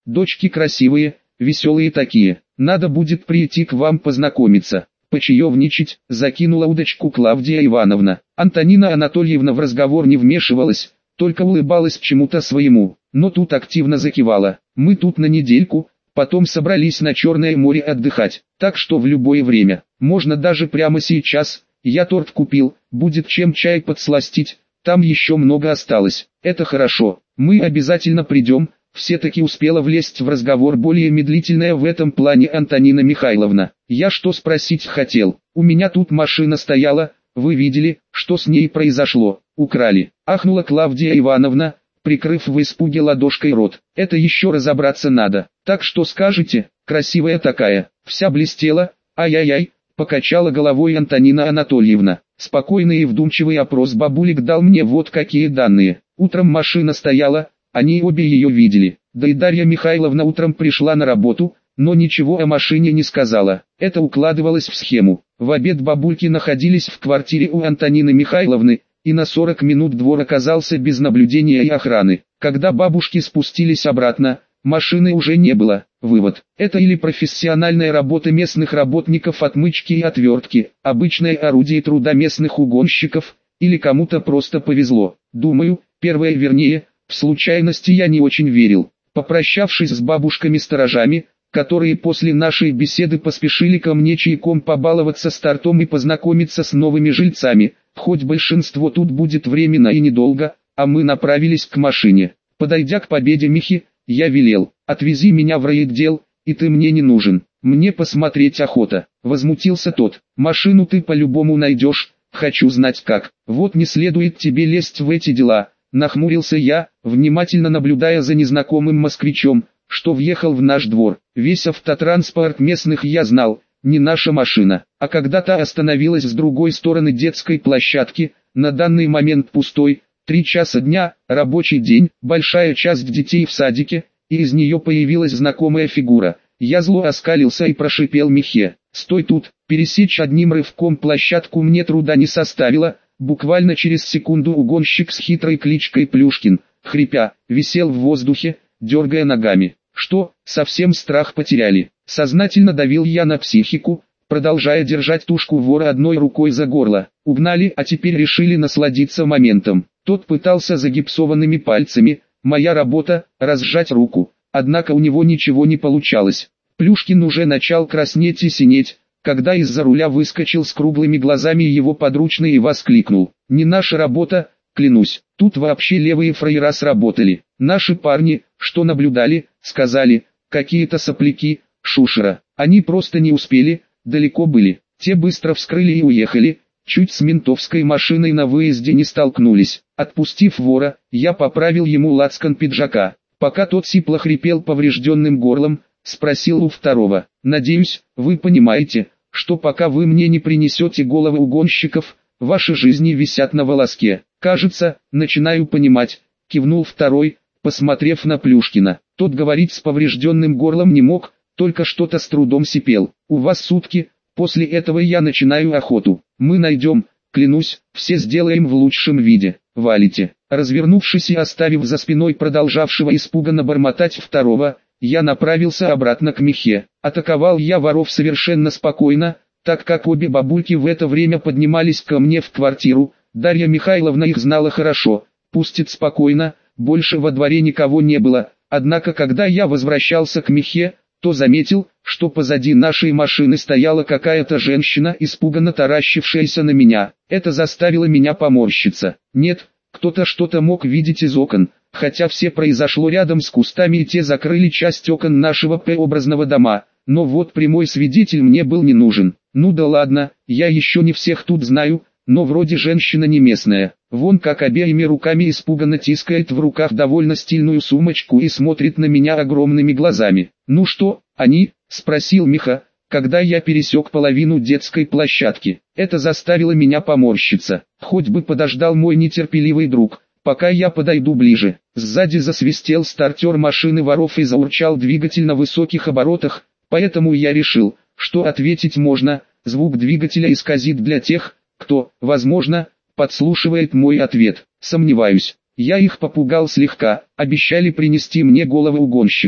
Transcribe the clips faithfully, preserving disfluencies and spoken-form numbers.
Дочки красивые, веселые такие. Надо будет прийти к вам познакомиться, почаевничать», — закинула удочку Клавдия Ивановна. Антонина Анатольевна в разговор не вмешивалась, только улыбалась чему-то своему, но тут активно закивала. «Мы тут на недельку, потом собрались на Черное море отдыхать, так что в любое время, можно даже прямо сейчас. Я торт купил, будет чем чай подсластить, там еще много осталось». «Это хорошо, мы обязательно придем», — все-таки успела влезть в разговор более медлительная в этом плане Антонина Михайловна. «Я что спросить хотел, у меня тут машина стояла, вы видели, что с ней произошло?» «Украли», — ахнула Клавдия Ивановна, прикрыв в испуге ладошкой рот. «Это еще разобраться надо. Так что скажете, красивая такая, вся блестела, ай-яй-яй», — покачала головой Антонина Анатольевна. Спокойный и вдумчивый опрос бабулек дал мне вот какие данные. Утром машина стояла, они обе ее видели. Да и Дарья Михайловна утром пришла на работу, но ничего о машине не сказала. Это укладывалось в схему. В обед бабульки находились в квартире у Антонины Михайловны, и на сорок минут двор оказался без наблюдения и охраны. Когда бабушки спустились обратно, машины уже не было. Вывод: это или профессиональная работа местных работников отмычки и отвертки, обычное орудие труда местных угонщиков, или кому-то просто повезло. Думаю, первое вернее, в случайности я не очень верил. Попрощавшись с бабушками-сторожами, которые после нашей беседы поспешили ко мне чайком побаловаться с тортом и познакомиться с новыми жильцами, хоть большинство тут будет временно и недолго, а мы направились к машине. Подойдя к Победе Михи, я велел: «Отвези меня в райотдел, и ты мне не нужен, мне посмотреть охота». Возмутился тот: «Машину ты по-любому найдешь, хочу знать как». «Вот не следует тебе лезть в эти дела», — нахмурился я, внимательно наблюдая за незнакомым москвичом, что въехал в наш двор. Весь автотранспорт местных я знал, не наша машина. А когда та остановилась с другой стороны детской площадки, на данный момент пустой, три часа дня, рабочий день, большая часть детей в садике, и из нее появилась знакомая фигура. Я зло оскалился и прошипел Михе: «Стой тут!» Пересечь одним рывком площадку мне труда не составило. Буквально через секунду угонщик с хитрой кличкой Плюшкин, хрипя, висел в воздухе, дергая ногами. «Что, совсем страх потеряли?» Сознательно давил я на психику, продолжая держать тушку вора одной рукой за горло. Угнали, а теперь решили насладиться моментом. Тот пытался загипсованными пальцами, моя работа, разжать руку, однако у него ничего не получалось. Плюшкин уже начал краснеть и синеть, когда из-за руля выскочил с круглыми глазами его подручный и воскликнул: «Не наша работа, клянусь, тут вообще левые фраера сработали. Наши парни, что наблюдали, сказали, какие-то сопляки, шушера. Они просто не успели, далеко были. Те быстро вскрыли и уехали, чуть с ментовской машиной на выезде не столкнулись». Отпустив вора, я поправил ему лацкан пиджака. Пока тот сипло хрипел поврежденным горлом, спросил у второго: «Надеюсь, вы понимаете, что пока вы мне не принесете головы угонщиков, ваши жизни висят на волоске?» «Кажется, начинаю понимать», — кивнул второй, посмотрев на Плюшкина. Тот говорить с поврежденным горлом не мог, только что-то с трудом сипел. «У вас сутки, после этого я начинаю охоту. Мы найдем, клянусь, все сделаем в лучшем виде. Валите». Развернувшись и оставив за спиной продолжавшего испуганно бормотать второго, я направился обратно к Михе. Атаковал я воров совершенно спокойно, так как обе бабульки в это время поднимались ко мне в квартиру. Дарья Михайловна их знала хорошо, пустит спокойно, больше во дворе никого не было. Однако когда я возвращался к Михе, то заметил, что позади нашей машины стояла какая-то женщина, испуганно таращившаяся на меня. Это заставило меня поморщиться. Нет, кто-то что-то мог видеть из окон, хотя все произошло рядом с кустами и те закрыли часть окон нашего П-образного дома. Но вот прямой свидетель мне был не нужен. Ну да ладно, я еще не всех тут знаю, но вроде женщина не местная. Вон как обеими руками испуганно тискает в руках довольно стильную сумочку и смотрит на меня огромными глазами. «Ну что, они?» – спросил Миха, когда я пересек половину детской площадки. Это заставило меня поморщиться. Хоть бы подождал мой нетерпеливый друг, пока я подойду ближе. Сзади засвистел стартер машины воров и заурчал двигатель на высоких оборотах, поэтому я решил, что ответить можно. Звук двигателя исказит для тех, кто, возможно, подслушивает мой ответ. Сомневаюсь. Я их попугал слегка, обещали принести мне головы угонщиков.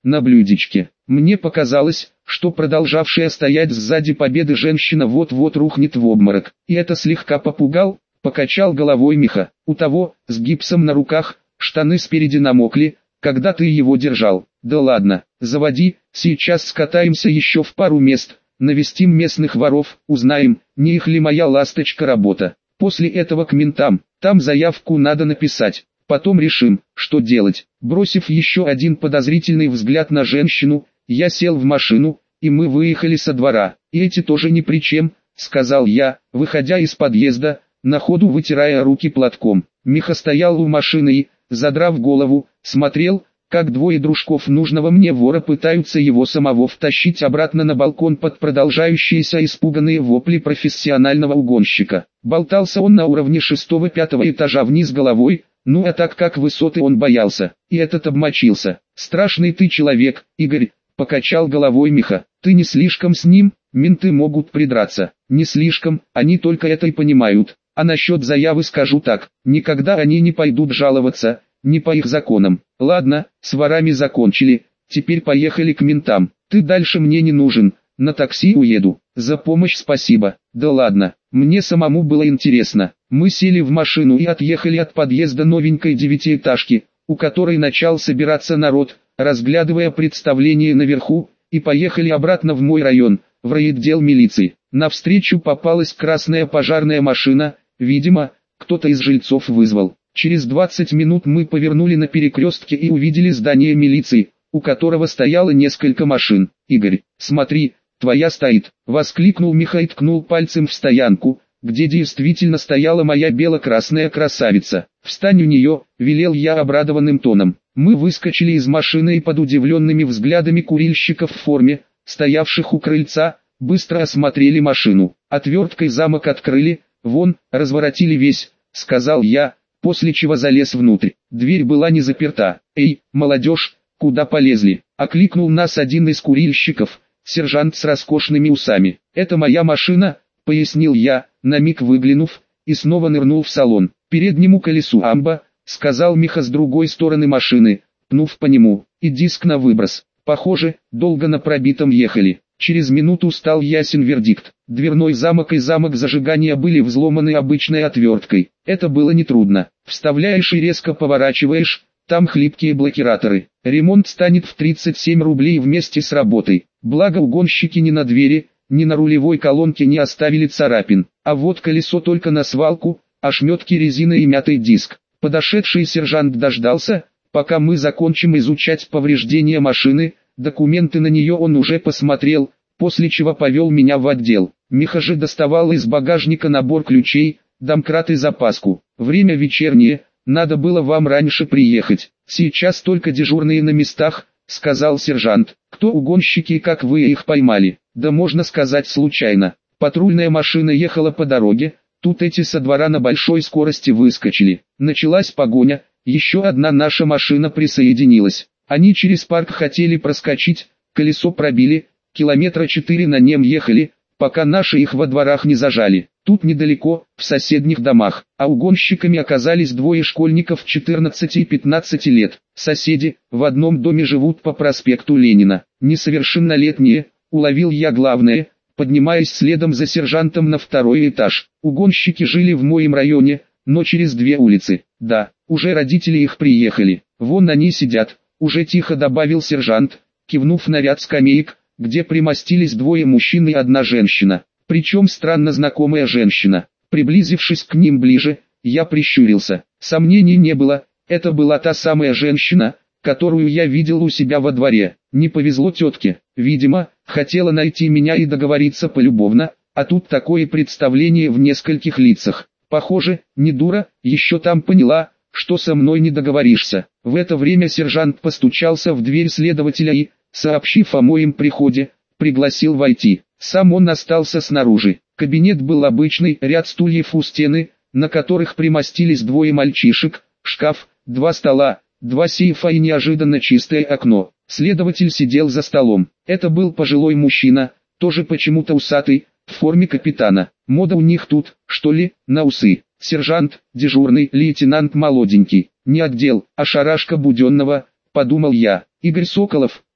на блюдечке. Мне показалось, что продолжавшая стоять сзади Победы женщина вот-вот рухнет в обморок. И это слегка попугал, покачал головой Миха. У того, с гипсом на руках, штаны спереди намокли, когда ты его держал. Да ладно, заводи, сейчас скатаемся еще в пару мест, навестим местных воров, узнаем, не их ли моя ласточка работа. После этого к ментам, там заявку надо написать. Потом решим, что делать. Бросив еще один подозрительный взгляд на женщину, я сел в машину, и мы выехали со двора. И эти тоже ни при чем, сказал я, выходя из подъезда, на ходу вытирая руки платком. Миха стоял у машины и, задрав голову, смотрел, как двое дружков нужного мне вора пытаются его самого втащить обратно на балкон под продолжающиеся испуганные вопли профессионального угонщика. Болтался он на уровне шестого-пятого этажа вниз головой, ну а так как высоты он боялся, и этот обмочился. «Страшный ты человек, Игорь», — покачал головой Миха. «Ты не слишком с ним, менты могут придраться». «Не слишком, они только это и понимают. А насчет заявы скажу так, никогда они не пойдут жаловаться, не по их законам. Ладно, с ворами закончили, теперь поехали к ментам. Ты дальше мне не нужен, на такси уеду. За помощь спасибо». «Да ладно, мне самому было интересно». Мы сели в машину и отъехали от подъезда новенькой девятиэтажки, у которой начал собираться народ, разглядывая представление наверху, и поехали обратно в мой район, в райотдел милиции. Навстречу попалась красная пожарная машина, видимо, кто-то из жильцов вызвал. Через двадцать минут мы повернули на перекрестке и увидели здание милиции, у которого стояло несколько машин. «Игорь, смотри, твоя стоит», — воскликнул Миха и ткнул пальцем в стоянку, где действительно стояла моя бело-красная красавица. «Встань у нее», — велел я обрадованным тоном. Мы выскочили из машины и под удивленными взглядами курильщиков в форме, стоявших у крыльца, быстро осмотрели машину. Отверткой замок открыли, вон, разворотили весь, сказал я, после чего залез внутрь. Дверь была не заперта. «Эй, молодежь, куда полезли?» — окликнул нас один из курильщиков, сержант с роскошными усами. «Это моя машина», — пояснил я, на миг выглянув, и снова нырнул в салон. «Переднему колесу амба», — сказал Миха с другой стороны машины, пнув по нему, — «и диск на выброс». Похоже, долго на пробитом ехали. Через минуту стал ясен вердикт. Дверной замок и замок зажигания были взломаны обычной отверткой. Это было нетрудно. Вставляешь и резко поворачиваешь, там хлипкие блокираторы. Ремонт станет в тридцать семь рублей вместе с работой. Благо угонщики ни на двери, ни на рулевой колонке не оставили царапин. А вот колесо только на свалку, ошметки резины и мятый диск. Подошедший сержант дождался, пока мы закончим изучать повреждения машины. Документы на нее он уже посмотрел, после чего повел меня в отдел. Миха же доставал из багажника набор ключей, домкрат и запаску. «Время вечернее, надо было вам раньше приехать. Сейчас только дежурные на местах», — сказал сержант. «Кто угонщики и как вы их поймали?» «Да можно сказать случайно. Патрульная машина ехала по дороге, тут эти со двора на большой скорости выскочили. Началась погоня, еще одна наша машина присоединилась. Они через парк хотели проскочить, колесо пробили, километра четыре на нем ехали, пока наши их во дворах не зажали. Тут недалеко, в соседних домах, а угонщиками оказались двое школьников четырнадцати и пятнадцати лет. Соседи, в одном доме живут по проспекту Ленина. Несовершеннолетние, уловил я главное, поднимаясь следом за сержантом на второй этаж. Угонщики жили в моем районе, но через две улицы. Да, уже родители их приехали, вон они сидят. Уже тихо добавил сержант, кивнув на ряд скамеек, где примостились двое мужчин и одна женщина. Причем странно знакомая женщина. Приблизившись к ним ближе, я прищурился. Сомнений не было, это была та самая женщина, которую я видел у себя во дворе. Не повезло тетке, видимо, хотела найти меня и договориться полюбовно, а тут такое представление в нескольких лицах. Похоже, не дура, еще там поняла, что со мной не договоришься. В это время сержант постучался в дверь следователя и, сообщив о моем приходе, пригласил войти. Сам он остался снаружи. Кабинет был обычный, ряд стульев у стены, на которых примостились двое мальчишек, шкаф, два стола, два сейфа и неожиданно чистое окно. Следователь сидел за столом. Это был пожилой мужчина, тоже почему-то усатый, в форме капитана. Мода у них тут, что ли, на усы. Сержант, дежурный, лейтенант молоденький, не отдел, а шарашка Буденного, подумал я. Игорь Соколов,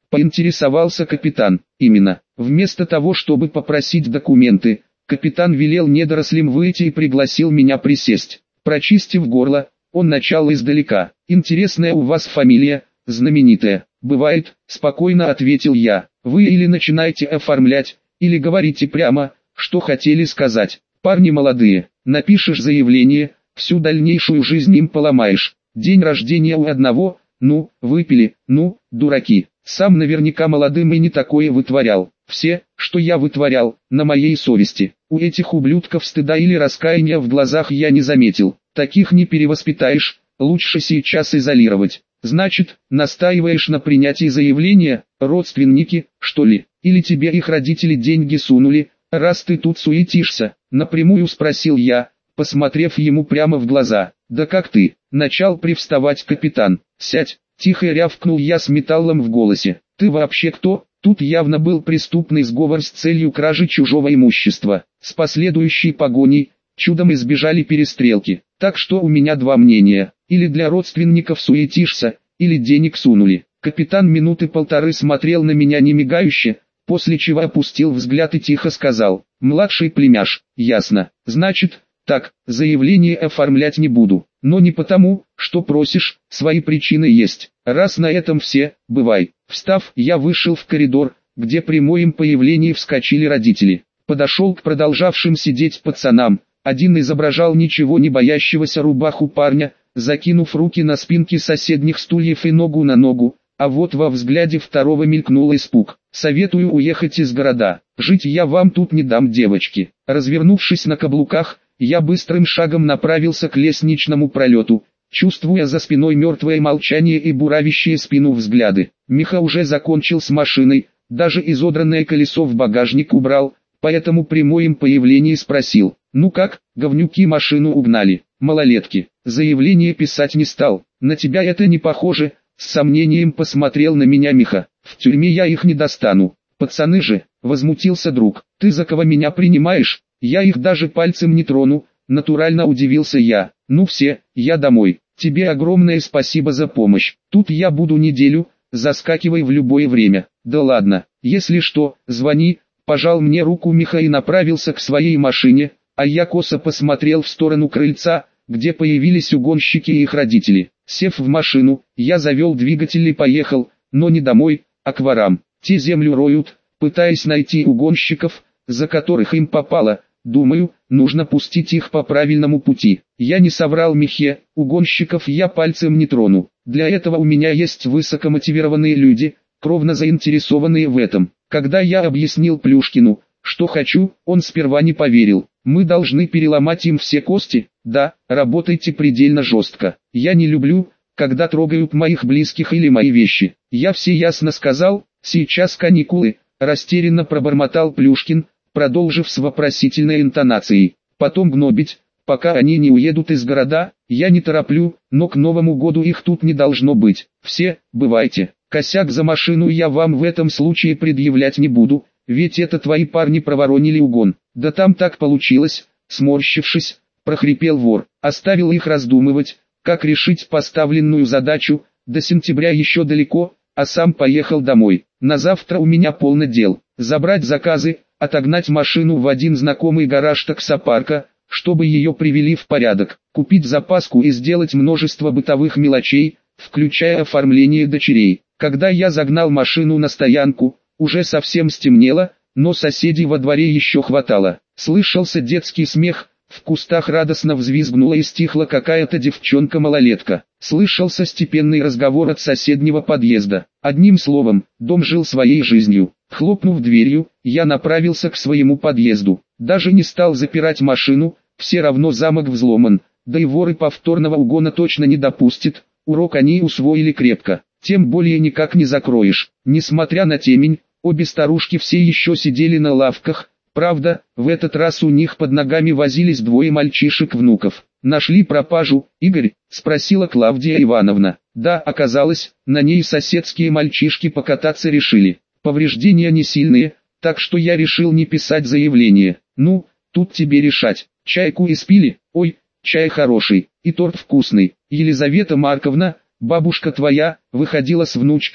Поинтересовался капитан. Именно. Вместо того, чтобы попросить документы, капитан велел недорослям выйти и пригласил меня присесть. Прочистив горло, он начал издалека. «Интересная у вас фамилия, знаменитая». «Бывает», — спокойно ответил я. «Вы или начинаете оформлять, или говорите прямо, что хотели сказать. Парни молодые, напишешь заявление, всю дальнейшую жизнь им поломаешь. День рождения у одного, ну, выпили, ну, дураки. Сам наверняка молодым и не такое вытворял. Все, что я вытворял, на моей совести. У этих ублюдков стыда или раскаяния в глазах я не заметил. Таких не перевоспитаешь, лучше сейчас изолировать». «Значит, настаиваешь на принятии заявления, родственники, что ли? Или тебе их родители деньги сунули, раз ты тут суетишься?» Напрямую спросил я, посмотрев ему прямо в глаза. «Да как ты?» Начал привставать капитан. «Сядь!» Тихо рявкнул я с металлом в голосе. «Ты вообще кто?» Тут явно был преступный сговор с целью кражи чужого имущества. С последующей погоней, чудом избежали перестрелки. Так что у меня два мнения. Или для родственников суетишься, или денег сунули. Капитан минуты полторы смотрел на меня немигающе, после чего опустил взгляд и тихо сказал: «Младший племяш, ясно. Значит, так, заявление оформлять не буду. Но не потому, что просишь, свои причины есть. Раз на этом все, бывай». Встав, я вышел в коридор, где при моем появлении вскочили родители. Подошел к продолжавшим сидеть пацанам. Один изображал ничего не боящегося рубаху парня, закинув руки на спинки соседних стульев и ногу на ногу, а вот во взгляде второго мелькнул испуг. «Советую уехать из города, жить я вам тут не дам, девочки». Развернувшись на каблуках, я быстрым шагом направился к лестничному пролету, чувствуя за спиной мертвое молчание и буравящие спину взгляды. Миха уже закончил с машиной, даже изодранное колесо в багажник убрал, поэтому при моем появлении спросил: «Ну как, говнюки машину угнали?» «Малолетки». Заявление писать не стал. «На тебя это не похоже», — с сомнением посмотрел на меня Миха. «В тюрьме я их не достану». «Пацаны же», — возмутился друг, — «ты за кого меня принимаешь? Я их даже пальцем не трону», — натурально удивился я. «Ну все, я домой. Тебе огромное спасибо за помощь. Тут я буду неделю, заскакивай в любое время». «Да ладно, если что, звони», — пожал мне руку Миха и направился к своей машине, а я косо посмотрел в сторону крыльца, где появились угонщики и их родители. Сев в машину, я завел двигатель и поехал, но не домой, а к ворам. Те землю роют, пытаясь найти угонщиков, за которых им попало. Думаю, нужно пустить их по правильному пути. Я не соврал Михе, угонщиков я пальцем не трону. Для этого у меня есть высокомотивированные люди, кровно заинтересованные в этом. Когда я объяснил Плюшкину, что хочу, он сперва не поверил. Мы должны переломать им все кости. Да, работайте предельно жестко. Я не люблю, когда трогают моих близких или мои вещи. Я все ясно сказал, сейчас каникулы, растерянно пробормотал Плюшкин, продолжив с вопросительной интонацией. Потом гнобить, пока они не уедут из города. Я не тороплю, но к Новому году их тут не должно быть. Все, бывайте. Косяк за машину я вам в этом случае предъявлять не буду, ведь это твои парни проворонили угон. Да там так получилось, сморщившись, прохрипел вор. Оставил их раздумывать, как решить поставленную задачу. До сентября еще далеко, а сам поехал домой. На завтра у меня полно дел. Забрать заказы, отогнать машину в один знакомый гараж таксопарка, чтобы ее привели в порядок, купить запаску и сделать множество бытовых мелочей, включая оформление дочерей. Когда я загнал машину на стоянку, уже совсем стемнело, но соседей во дворе еще хватало. Слышался детский смех, в кустах радостно взвизгнула и стихла какая-то девчонка-малолетка. Слышался степенный разговор от соседнего подъезда. Одним словом, дом жил своей жизнью. Хлопнув дверью, я направился к своему подъезду. Даже не стал запирать машину, все равно замок взломан, да и воры повторного угона точно не допустят. Урок они усвоили крепко, тем более никак не закроешь. Несмотря на темень, обе старушки все еще сидели на лавках. Правда, в этот раз у них под ногами возились двое мальчишек-внуков. «Нашли пропажу, Игорь?» – спросила Клавдия Ивановна. «Да, оказалось, на ней соседские мальчишки покататься решили. Повреждения не сильные, так что я решил не писать заявление. Ну, тут тебе решать. Чайку испили? Ой, чай хороший, и торт вкусный. Елизавета Марковна, бабушка твоя, выходила с внучками,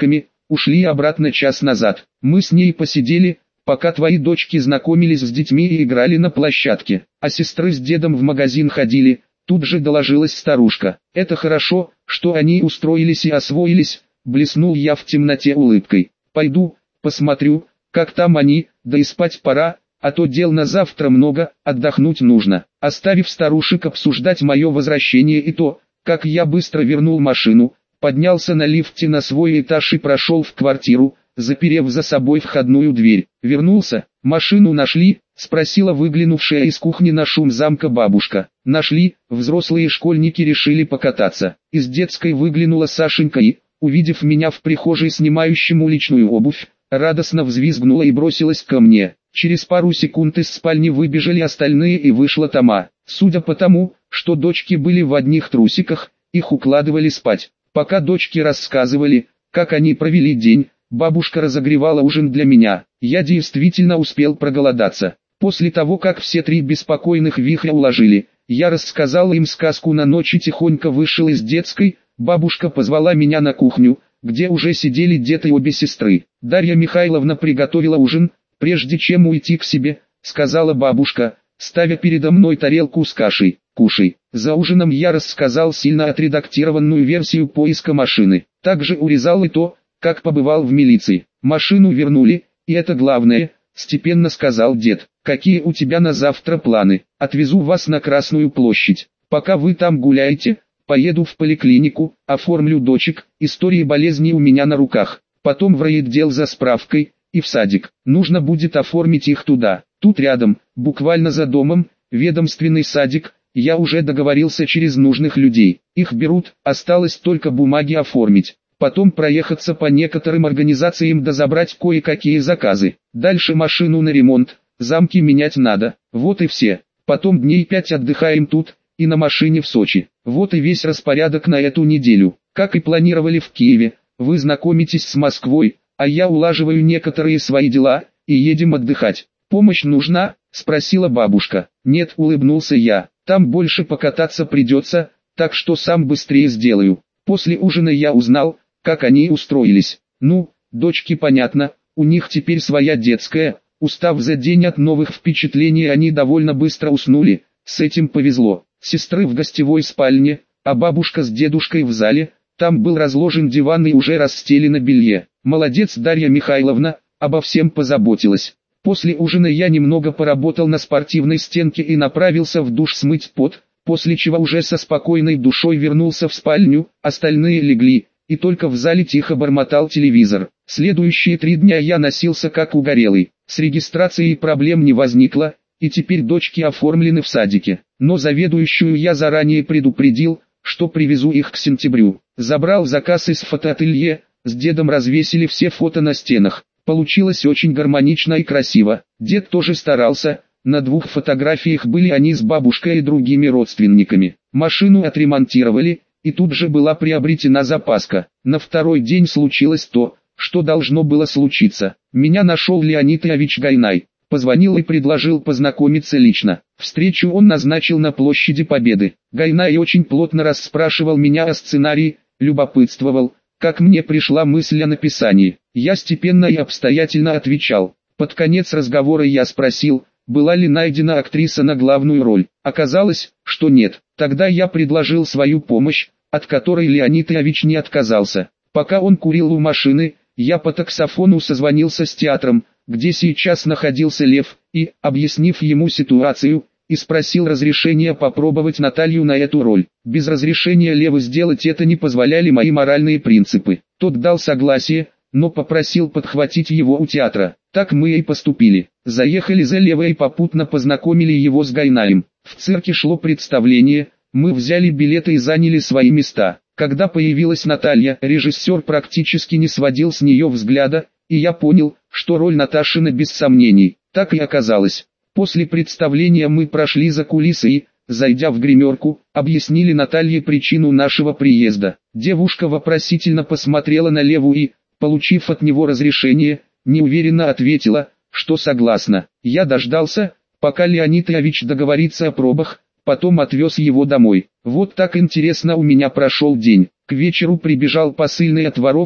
ушли обратно час назад. Мы с ней посидели, пока твои дочки знакомились с детьми и играли на площадке, а сестры с дедом в магазин ходили, тут же доложилась старушка. Это хорошо, что они устроились и освоились, блеснул я в темноте улыбкой. Пойду, посмотрю, как там они, да и спать пора, а то дел на завтра много, отдохнуть нужно. Оставив старушек обсуждать мое возвращение и то, как я быстро вернул машину, поднялся на лифте на свой этаж и прошел в квартиру, заперев за собой входную дверь. Вернулся, машину нашли, спросила выглянувшая из кухни на шум замка бабушка. Нашли, взрослые школьники решили покататься. Из детской выглянула Сашенька и, увидев меня в прихожей снимающим уличную обувь, радостно взвизгнула и бросилась ко мне. Через пару секунд из спальни выбежали остальные и вышла Тома. Судя по тому, что дочки были в одних трусиках, их укладывали спать. Пока дочки рассказывали, как они провели день, бабушка разогревала ужин для меня. Я действительно успел проголодаться. После того, как все три беспокойных вихря уложили, я рассказал им сказку на ночь и тихонько вышел из детской. Бабушка позвала меня на кухню, где уже сидели дед и обе сестры. Дарья Михайловна приготовила ужин. «Прежде чем уйти к себе», — сказала бабушка, ставя передо мной тарелку с кашей. «Кушай». За ужином я рассказал сильно отредактированную версию поиска машины. Также урезал и то, как побывал в милиции. Машину вернули, и это главное, степенно сказал дед. «Какие у тебя на завтра планы? Отвезу вас на Красную площадь. Пока вы там гуляете, поеду в поликлинику, оформлю дочек, истории болезни у меня на руках. Потом в райотдел за справкой, и в садик. Нужно будет оформить их туда. Тут рядом, буквально за домом, ведомственный садик. Я уже договорился через нужных людей. Их берут, осталось только бумаги оформить. Потом проехаться по некоторым организациям да забрать кое-какие заказы. Дальше машину на ремонт, замки менять надо. Вот и все. Потом дней пять отдыхаем тут, и на машине в Сочи. Вот и весь распорядок на эту неделю. Как и планировали в Киеве, вы знакомитесь с Москвой, а я улаживаю некоторые свои дела, и едем отдыхать. Помощь нужна?» — спросила бабушка. «Нет», — улыбнулся я, — «там больше покататься придется, так что сам быстрее сделаю». После ужина я узнал, как они устроились. Ну, дочки понятно, у них теперь своя детская, устав за день от новых впечатлений они довольно быстро уснули, с этим повезло. Сестры в гостевой спальне, а бабушка с дедушкой в зале, там был разложен диван и уже расстелено белье. Молодец Дарья Михайловна, обо всем позаботилась. После ужина я немного поработал на спортивной стенке и направился в душ смыть пот, после чего уже со спокойной душой вернулся в спальню, остальные легли, и только в зале тихо бормотал телевизор. Следующие три дня я носился как угорелый, с регистрацией проблем не возникло, и теперь дочки оформлены в садике. Но заведующую я заранее предупредил, что привезу их к сентябрю. Забрал заказ из фотоателье, с дедом развесили все фото на стенах. Получилось очень гармонично и красиво. Дед тоже старался, на двух фотографиях были они с бабушкой и другими родственниками. Машину отремонтировали, и тут же была приобретена запаска. На второй день случилось то, что должно было случиться. Меня нашел Леонид Ильич Гайнай. Позвонил и предложил познакомиться лично. Встречу он назначил на площади Победы. Гайнай очень плотно расспрашивал меня о сценарии, любопытствовал, как мне пришла мысль о написании. Я степенно и обстоятельно отвечал. Под конец разговора я спросил, была ли найдена актриса на главную роль. Оказалось, что нет. Тогда я предложил свою помощь, от которой Леонид Ильич не отказался. Пока он курил у машины, я по таксофону созвонился с театром, где сейчас находился Лев, и, объяснив ему ситуацию, и спросил разрешения попробовать Наталью на эту роль. Без разрешения Лева сделать это не позволяли мои моральные принципы. Тот дал согласие, но попросил подхватить его у театра. Так мы и поступили. Заехали за Лева и попутно познакомили его с Гайнаем. В цирке шло представление, мы взяли билеты и заняли свои места. Когда появилась Наталья, режиссер практически не сводил с нее взгляда, и я понял, что роль Наташина без сомнений. Так и оказалось. После представления мы прошли за кулисы и, зайдя в гримерку, объяснили Наталье причину нашего приезда. Девушка вопросительно посмотрела на Леву и, получив от него разрешение, неуверенно ответила, что согласна. Я дождался, пока Леонид Ильич договорится о пробах, потом отвез его домой. Вот так интересно у меня прошел день. К вечеру прибежал посыльный от воров,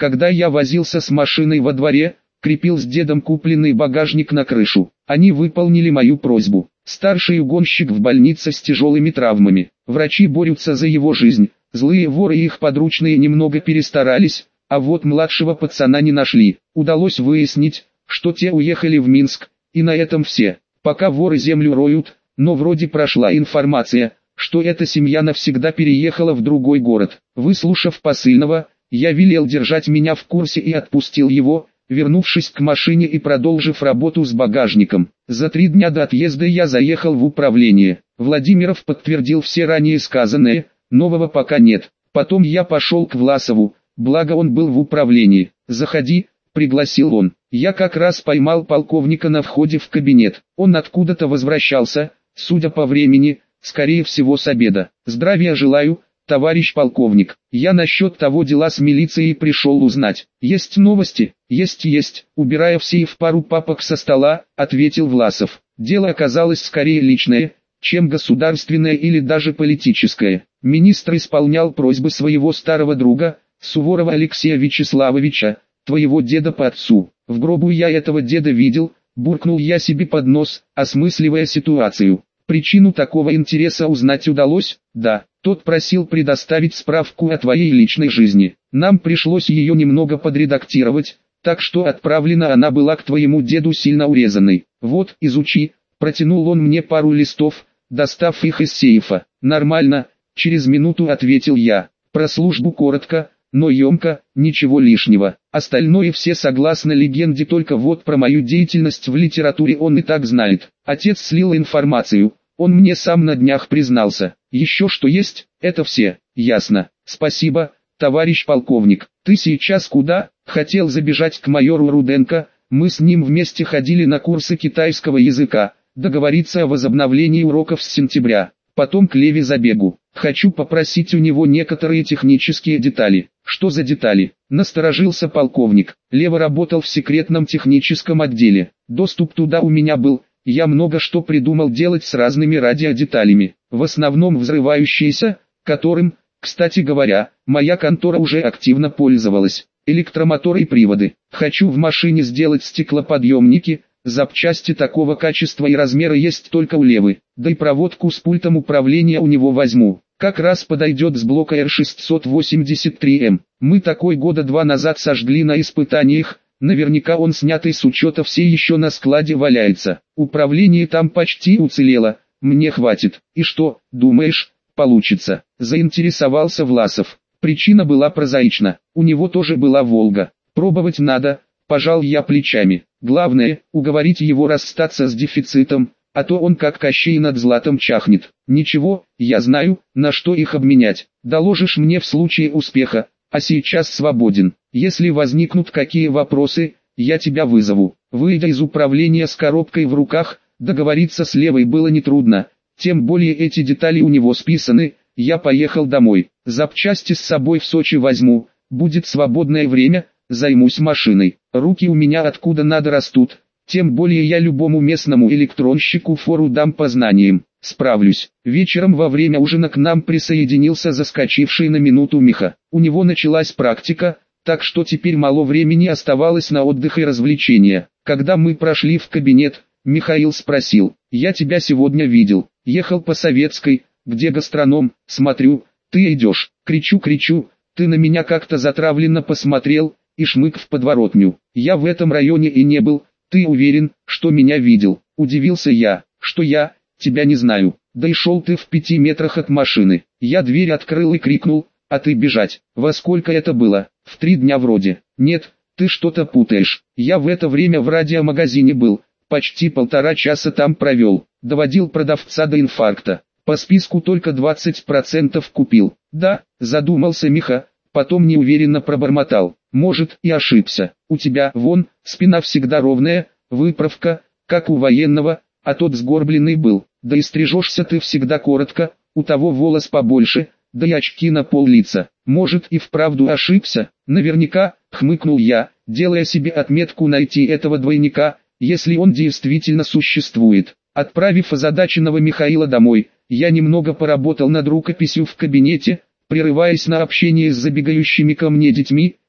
Когда я возился с машиной во дворе, крепил с дедом купленный багажник на крышу. Они выполнили мою просьбу. Старший угонщик в больнице с тяжелыми травмами. Врачи борются за его жизнь. Злые воры и их подручные немного перестарались, а вот младшего пацана не нашли. Удалось выяснить, что те уехали в Минск, и на этом все. Пока воры землю роют, но вроде прошла информация, что эта семья навсегда переехала в другой город. Выслушав посыльного, я велел держать меня в курсе и отпустил его, вернувшись к машине и продолжив работу с багажником. За три дня до отъезда я заехал в управление. Владимиров подтвердил все ранее сказанное, нового пока нет. Потом я пошел к Власову, благо он был в управлении. «Заходи», — пригласил он. Я как раз поймал полковника на входе в кабинет. Он откуда-то возвращался, судя по времени, скорее всего с обеда. «Здравия желаю, товарищ полковник. Я насчет того дела с милицией пришел узнать. Есть новости?» «Есть, есть», — убирая в сейф пару папок со стола, ответил Власов. Дело оказалось скорее личное, чем государственное или даже политическое. Министр исполнял просьбы своего старого друга, Суворова Алексея Вячеславовича, твоего деда по отцу. В гробу я этого деда видел, буркнул я себе под нос, осмысливая ситуацию. Причину такого интереса узнать удалось? Да. Тот просил предоставить справку о твоей личной жизни. Нам пришлось ее немного подредактировать, так что отправлена она была к твоему деду сильно урезанной. Вот, изучи. Протянул он мне пару листов, достав их из сейфа. Нормально, через минуту ответил я. Про службу коротко, но емко, ничего лишнего. Остальное все согласно легенде, только вот про мою деятельность в литературе он и так знает. Отец слил информацию, он мне сам на днях признался. Еще что есть, это все. Ясно. Спасибо, товарищ полковник. Ты сейчас куда? Хотел забежать к майору Руденко, мы с ним вместе ходили на курсы китайского языка, договориться о возобновлении уроков с сентября. Потом к Леве забегу. Хочу попросить у него некоторые технические детали. Что за детали? Насторожился полковник. Лева работал в секретном техническом отделе. Доступ туда у меня был. Я много что придумал делать с разными радиодеталями. В основном взрывающиеся, которым, кстати говоря, моя контора уже активно пользовалась. Электромоторы и приводы. Хочу в машине сделать стеклоподъемники. Запчасти такого качества и размера есть только у Левы, да и проводку с пультом управления у него возьму. Как раз подойдет с блока эр шестьсот восемьдесят три эм. Мы такой года два назад сожгли на испытаниях, наверняка он снятый с учета все еще на складе валяется. Управление там почти уцелело, мне хватит. И что, думаешь, получится? Заинтересовался Власов. Причина была прозаична, у него тоже была Волга. Пробовать надо, пожал я плечами. Главное, уговорить его расстаться с дефицитом, а то он как Кощей над златом чахнет. Ничего, я знаю, на что их обменять. Доложишь мне в случае успеха, а сейчас свободен. Если возникнут какие вопросы, я тебя вызову. Выйдя из управления с коробкой в руках, договориться с Левой было нетрудно, тем более эти детали у него списаны. Я поехал домой. Запчасти с собой в Сочи возьму, будет свободное время, займусь машиной. Руки у меня откуда надо растут, тем более я любому местному электронщику фору дам по знаниям. Справлюсь. Вечером во время ужина к нам присоединился заскочивший на минуту Миха. У него началась практика, так что теперь мало времени оставалось на отдых и развлечения. Когда мы прошли в кабинет, Михаил спросил: «Я тебя сегодня видел, ехал по Советской, где гастроном, смотрю, ты идешь». Кричу-кричу, ты на меня как-то затравленно посмотрел, и шмык в подворотню. Я в этом районе и не был, ты уверен, что меня видел? Удивился я, что я, тебя не знаю, да и шел ты в пяти метрах от машины. Я дверь открыл и крикнул, а ты бежать. Во сколько это было? В три дня вроде. Нет, ты что-то путаешь. Я в это время в радиомагазине был, почти полтора часа там провел, доводил продавца до инфаркта. По списку только двадцать процентов купил. Да, задумался Миха, потом неуверенно пробормотал. Может, и ошибся. У тебя, вон, спина всегда ровная, выправка, как у военного, а тот сгорбленный был. Да и стрижешься ты всегда коротко, у того волос побольше, да и очки на пол лица. Может, и вправду ошибся? Наверняка, хмыкнул я, делая себе отметку найти этого двойника, если он действительно существует. Отправив озадаченного Михаила домой, я немного поработал над рукописью в кабинете, прерываясь на общение с забегающими ко мне детьми,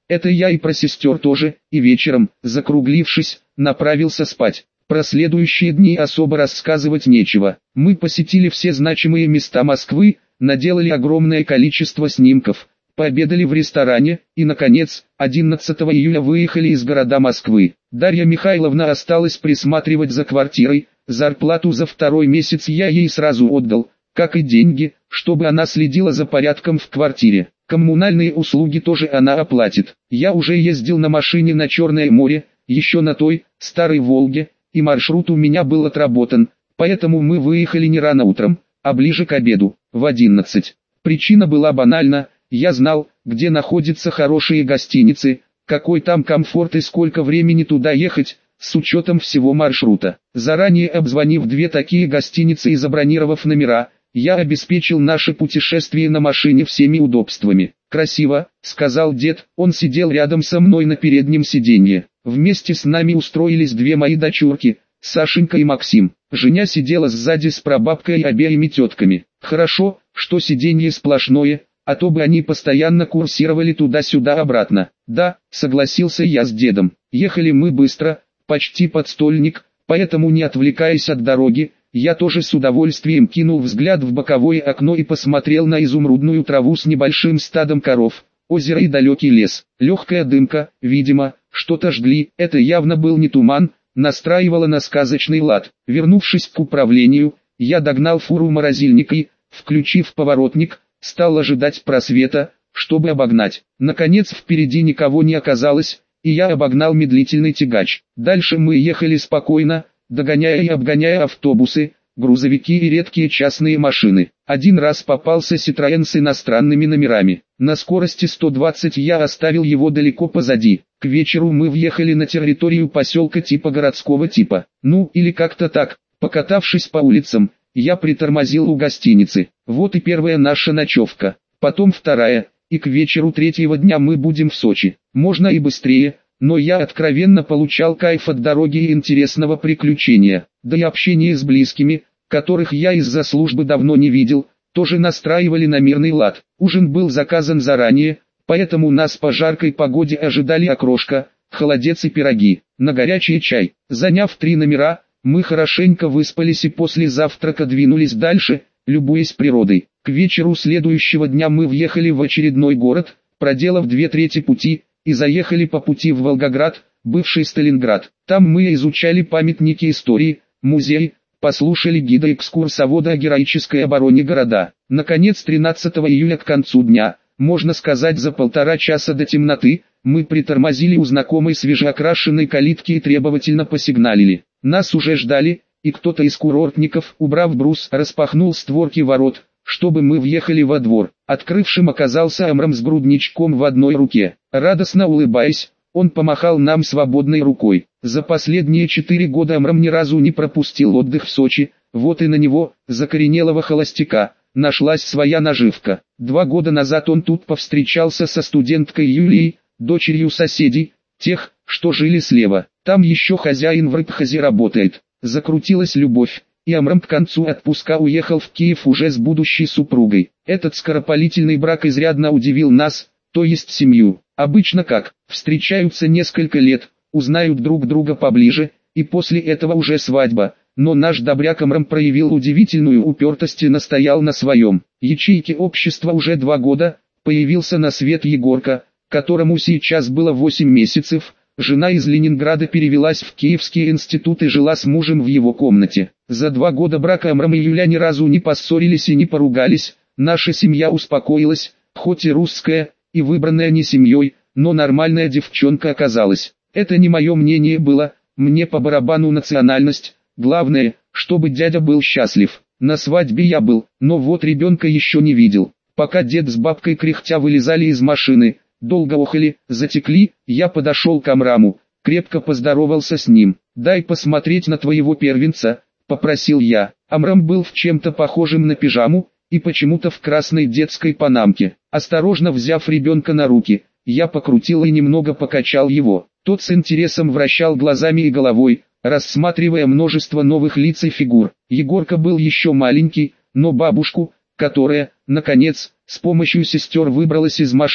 Это я и про сестер тоже, и вечером, закруглившись, направился спать. Про следующие дни особо рассказывать нечего. Мы посетили все значимые места Москвы, наделали огромное количество снимков, пообедали в ресторане, и, наконец, одиннадцатого июля выехали из города Москвы. Дарья Михайловна осталась присматривать за квартирой, зарплату за второй месяц я ей сразу отдал, как и деньги, чтобы она следила за порядком в квартире. Коммунальные услуги тоже она оплатит. Я уже ездил на машине на Черное море, еще на той, старой Волге, и маршрут у меня был отработан, поэтому мы выехали не рано утром, а ближе к обеду, в одиннадцать. Причина была банальна, я знал, где находятся хорошие гостиницы, какой там комфорт и сколько времени туда ехать, с учетом всего маршрута. Заранее обзвонив две такие гостиницы и забронировав номера, я обеспечил наше путешествие на машине всеми удобствами. «Красиво», — сказал дед, он сидел рядом со мной на переднем сиденье. Вместе с нами устроились две мои дочурки, Сашенька и Максим. Женя сидела сзади с прабабкой и обеими тетками. Хорошо, что сиденье сплошное, а то бы они постоянно курсировали туда-сюда обратно. Да, согласился я с дедом. Ехали мы быстро, почти под стольник, поэтому не отвлекаясь от дороги, я тоже с удовольствием кинул взгляд в боковое окно и посмотрел на изумрудную траву с небольшим стадом коров, озеро и далекий лес. Легкая дымка, видимо, что-то жгли, это явно был не туман, настраивало на сказочный лад. Вернувшись к управлению, я догнал фуру морозильника и, включив поворотник, стал ожидать просвета, чтобы обогнать. Наконец впереди никого не оказалось, и я обогнал медлительный тягач. Дальше мы ехали спокойно, догоняя и обгоняя автобусы, грузовики и редкие частные машины. Один раз попался Citroën с иностранными номерами. На скорости сто двадцать я оставил его далеко позади. К вечеру мы въехали на территорию поселка типа городского типа. Ну, или как-то так. Покатавшись по улицам, я притормозил у гостиницы. Вот и первая наша ночевка. Потом вторая, и к вечеру третьего дня мы будем в Сочи. Можно и быстрее, но я откровенно получал кайф от дороги и интересного приключения. Да и общение с близкими, которых я из-за службы давно не видел, тоже настраивали на мирный лад. Ужин был заказан заранее, поэтому нас по жаркой погоде ожидали окрошка, холодец и пироги. На горячий чай, заняв три номера, мы хорошенько выспались и после завтрака двинулись дальше, любуясь природой. К вечеру следующего дня мы въехали в очередной город, проделав две трети пути, и заехали по пути в Волгоград, бывший Сталинград. Там мы изучали памятники истории, музей, послушали гида-экскурсовода о героической обороне города. Наконец тринадцатого июля к концу дня, можно сказать за полтора часа до темноты, мы притормозили у знакомой свежеокрашенной калитки и требовательно посигналили. Нас уже ждали, и кто-то из курортников, убрав брус, распахнул створки ворот, чтобы мы въехали во двор. Открывшим оказался Амрам с грудничком в одной руке. Радостно улыбаясь, он помахал нам свободной рукой. За последние четыре года Амрам ни разу не пропустил отдых в Сочи, вот и на него, закоренелого холостяка, нашлась своя наживка. Два года назад он тут повстречался со студенткой Юлией, дочерью соседей, тех, что жили слева. Там еще хозяин в рыбхозе работает. Закрутилась любовь, и Амрам к концу отпуска уехал в Киев уже с будущей супругой. Этот скоропалительный брак изрядно удивил нас, то есть семью. Обычно как, встречаются несколько лет, узнают друг друга поближе, и после этого уже свадьба. Но наш добряк Амрам проявил удивительную упертость и настоял на своем. Ячейке общества уже два года, появился на свет Егорка, которому сейчас было восемь месяцев. Жена из Ленинграда перевелась в Киевский институт и жила с мужем в его комнате. За два года брака Амрам и Юля ни разу не поссорились и не поругались. Наша семья успокоилась, хоть и русская, и выбранная не семьей, но нормальная девчонка оказалась. Это не мое мнение было, мне по барабану национальность, главное, чтобы дядя был счастлив. На свадьбе я был, но вот ребенка еще не видел. Пока дед с бабкой кряхтя вылезали из машины, долго охали, затекли, я подошел к Амраму, крепко поздоровался с ним. «Дай посмотреть на твоего первенца», — попросил я. Амрам был в чем-то похожем на пижаму, и почему-то в красной детской панамке. Осторожно взяв ребенка на руки, я покрутил и немного покачал его. Тот с интересом вращал глазами и головой, рассматривая множество новых лиц и фигур. Егорка был еще маленький, но бабушку, которая, наконец, с помощью сестер выбралась из машины,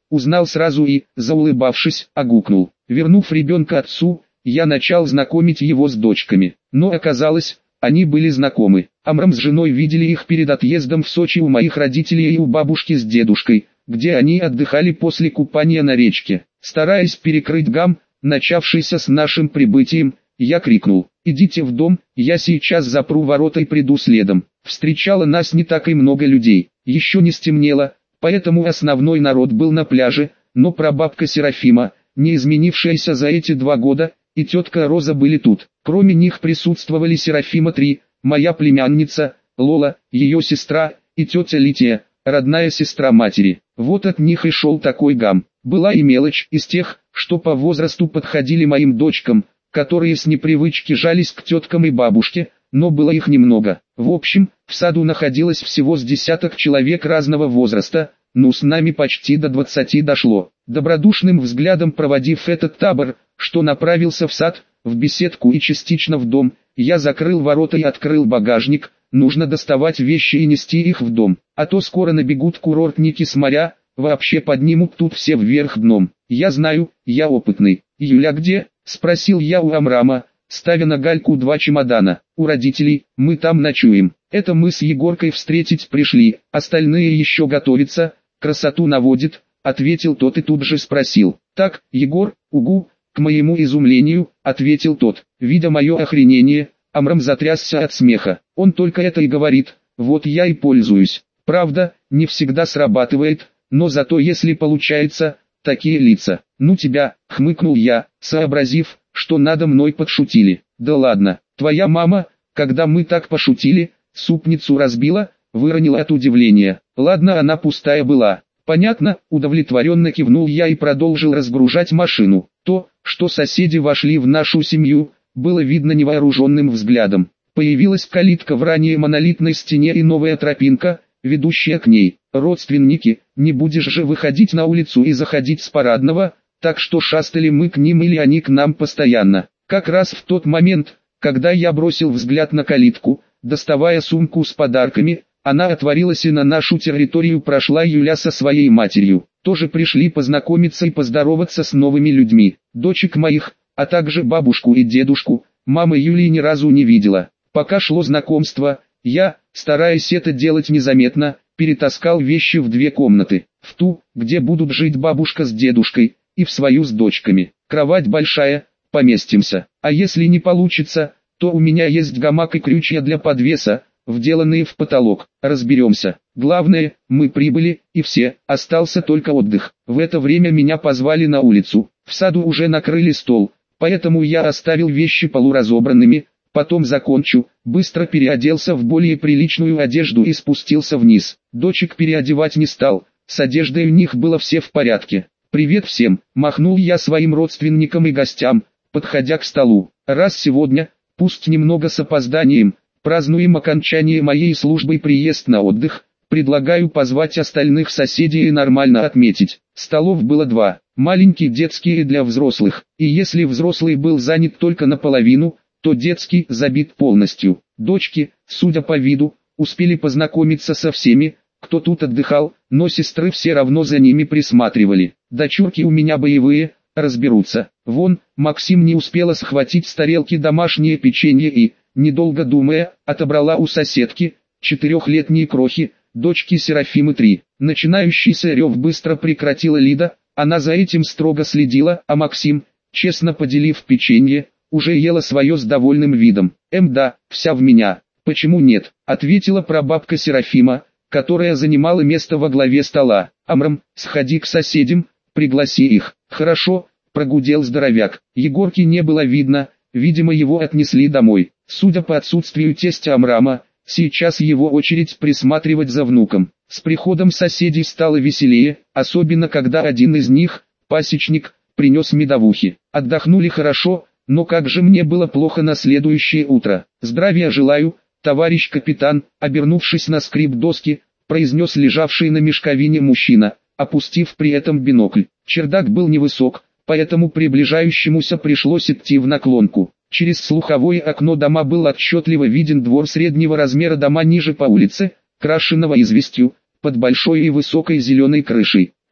узнал сразу и, заулыбавшись, огукнул. Вернув ребенка отцу, я начал знакомить его с дочками, но оказалось, они были знакомы. Амрам с женой видели их перед отъездом в Сочи у моих родителей и у бабушки с дедушкой, где они отдыхали после купания на речке. Стараясь перекрыть гам, начавшийся с нашим прибытием, я крикнул: «Идите в дом, я сейчас запру ворота и приду следом». Встречало нас не так и много людей, еще не стемнело, поэтому основной народ был на пляже, но прабабка Серафима, не изменившаяся за эти два года, и тетка Роза были тут. Кроме них присутствовали Серафима три, моя племянница, Лола, ее сестра, и тетя Лития, родная сестра матери. Вот от них и шел такой гам. Была и мелочь из тех, что по возрасту подходили моим дочкам, которые с непривычки жались к теткам и бабушке, но было их немного. В общем, в саду находилось всего с десяток человек разного возраста, ну с нами почти до двадцати дошло. Добродушным взглядом проводив этот табор, что направился в сад, в беседку и частично в дом, я закрыл ворота и открыл багажник. Нужно доставать вещи и нести их в дом, а то скоро набегут курортники с моря, вообще поднимут тут все вверх дном. Я знаю, я опытный. «Юля где?» – спросил я у Амрама, ставя на гальку два чемодана. «У родителей, мы там ночуем. Это мы с Егоркой встретить пришли, остальные еще готовятся, красоту наводит», – ответил тот и тут же спросил. «Так, Егор, угу», – к моему изумлению, ответил тот. Видя мое охренение, Амрам затрясся от смеха. Он только это и говорит, вот я и пользуюсь. Правда, не всегда срабатывает, но зато если получается, такие лица. «Ну тебя», — хмыкнул я, сообразив, что надо мной подшутили. «Да ладно, твоя мама, когда мы так пошутили, супницу разбила», — выронила от удивления. «Ладно, она пустая была». «Понятно», — удовлетворенно кивнул я и продолжил разгружать машину. То, что соседи вошли в нашу семью, было видно невооруженным взглядом. Появилась калитка в ранее монолитной стене и новая тропинка, ведущая к ней. Родственники, не будешь же выходить на улицу и заходить с парадного, так что шастали мы к ним или они к нам постоянно. Как раз в тот момент, когда я бросил взгляд на калитку, доставая сумку с подарками, она отворилась и на нашу территорию прошла Юля со своей матерью. Тоже пришли познакомиться и поздороваться с новыми людьми. Дочек моих, а также бабушку и дедушку, мама Юлии ни разу не видела. Пока шло знакомство, я, стараясь это делать незаметно, перетаскал вещи в две комнаты. В ту, где будут жить бабушка с дедушкой, и в свою с дочками. Кровать большая, поместимся. А если не получится, то у меня есть гамак и крючья для подвеса, вделанные в потолок. Разберемся. Главное, мы прибыли, и все, остался только отдых. В это время меня позвали на улицу. В саду уже накрыли стол, поэтому я оставил вещи полуразобранными, потом закончу, быстро переоделся в более приличную одежду и спустился вниз. Дочек переодевать не стал, с одеждой у них было все в порядке. «Привет всем», – махнул я своим родственникам и гостям, подходя к столу. «Раз сегодня, пусть немного с опозданием, празднуем окончание моей службы и приезд на отдых, предлагаю позвать остальных соседей и нормально отметить». Столов было два, маленький детский и для взрослых, и если взрослый был занят только наполовину, то детский забит полностью. Дочки, судя по виду, успели познакомиться со всеми, кто тут отдыхал, но сестры все равно за ними присматривали. Дочурки у меня боевые, разберутся. Вон, Максим не успела схватить с тарелки домашнее печенье и, недолго думая, отобрала у соседки, четырехлетние крохи, дочки Серафимы три. Начинающийся рев быстро прекратила Лида, она за этим строго следила, а Максим, честно поделив печенье, уже ела свое с довольным видом. «Эм да, вся в меня, почему нет?» — ответила прабабка Серафима, которая занимала место во главе стола. «Амрам, сходи к соседям, пригласи их». «Хорошо», — прогудел здоровяк. Егорки не было видно, видимо его отнесли домой. Судя по отсутствию тестя Амрама, сейчас его очередь присматривать за внуком. С приходом соседей стало веселее, особенно когда один из них, пасечник, принес медовухи. Отдохнули хорошо, но как же мне было плохо на следующее утро. «Здравия желаю, товарищ капитан», обернувшись на скрип доски, произнес лежавший на мешковине мужчина, опустив при этом бинокль. Чердак был невысок, поэтому приближающемуся пришлось идти в наклонку. Через слуховое окно дома был отчетливо виден двор среднего размера дома ниже по улице, крашенного известью, под большой и высокой зеленой крышей.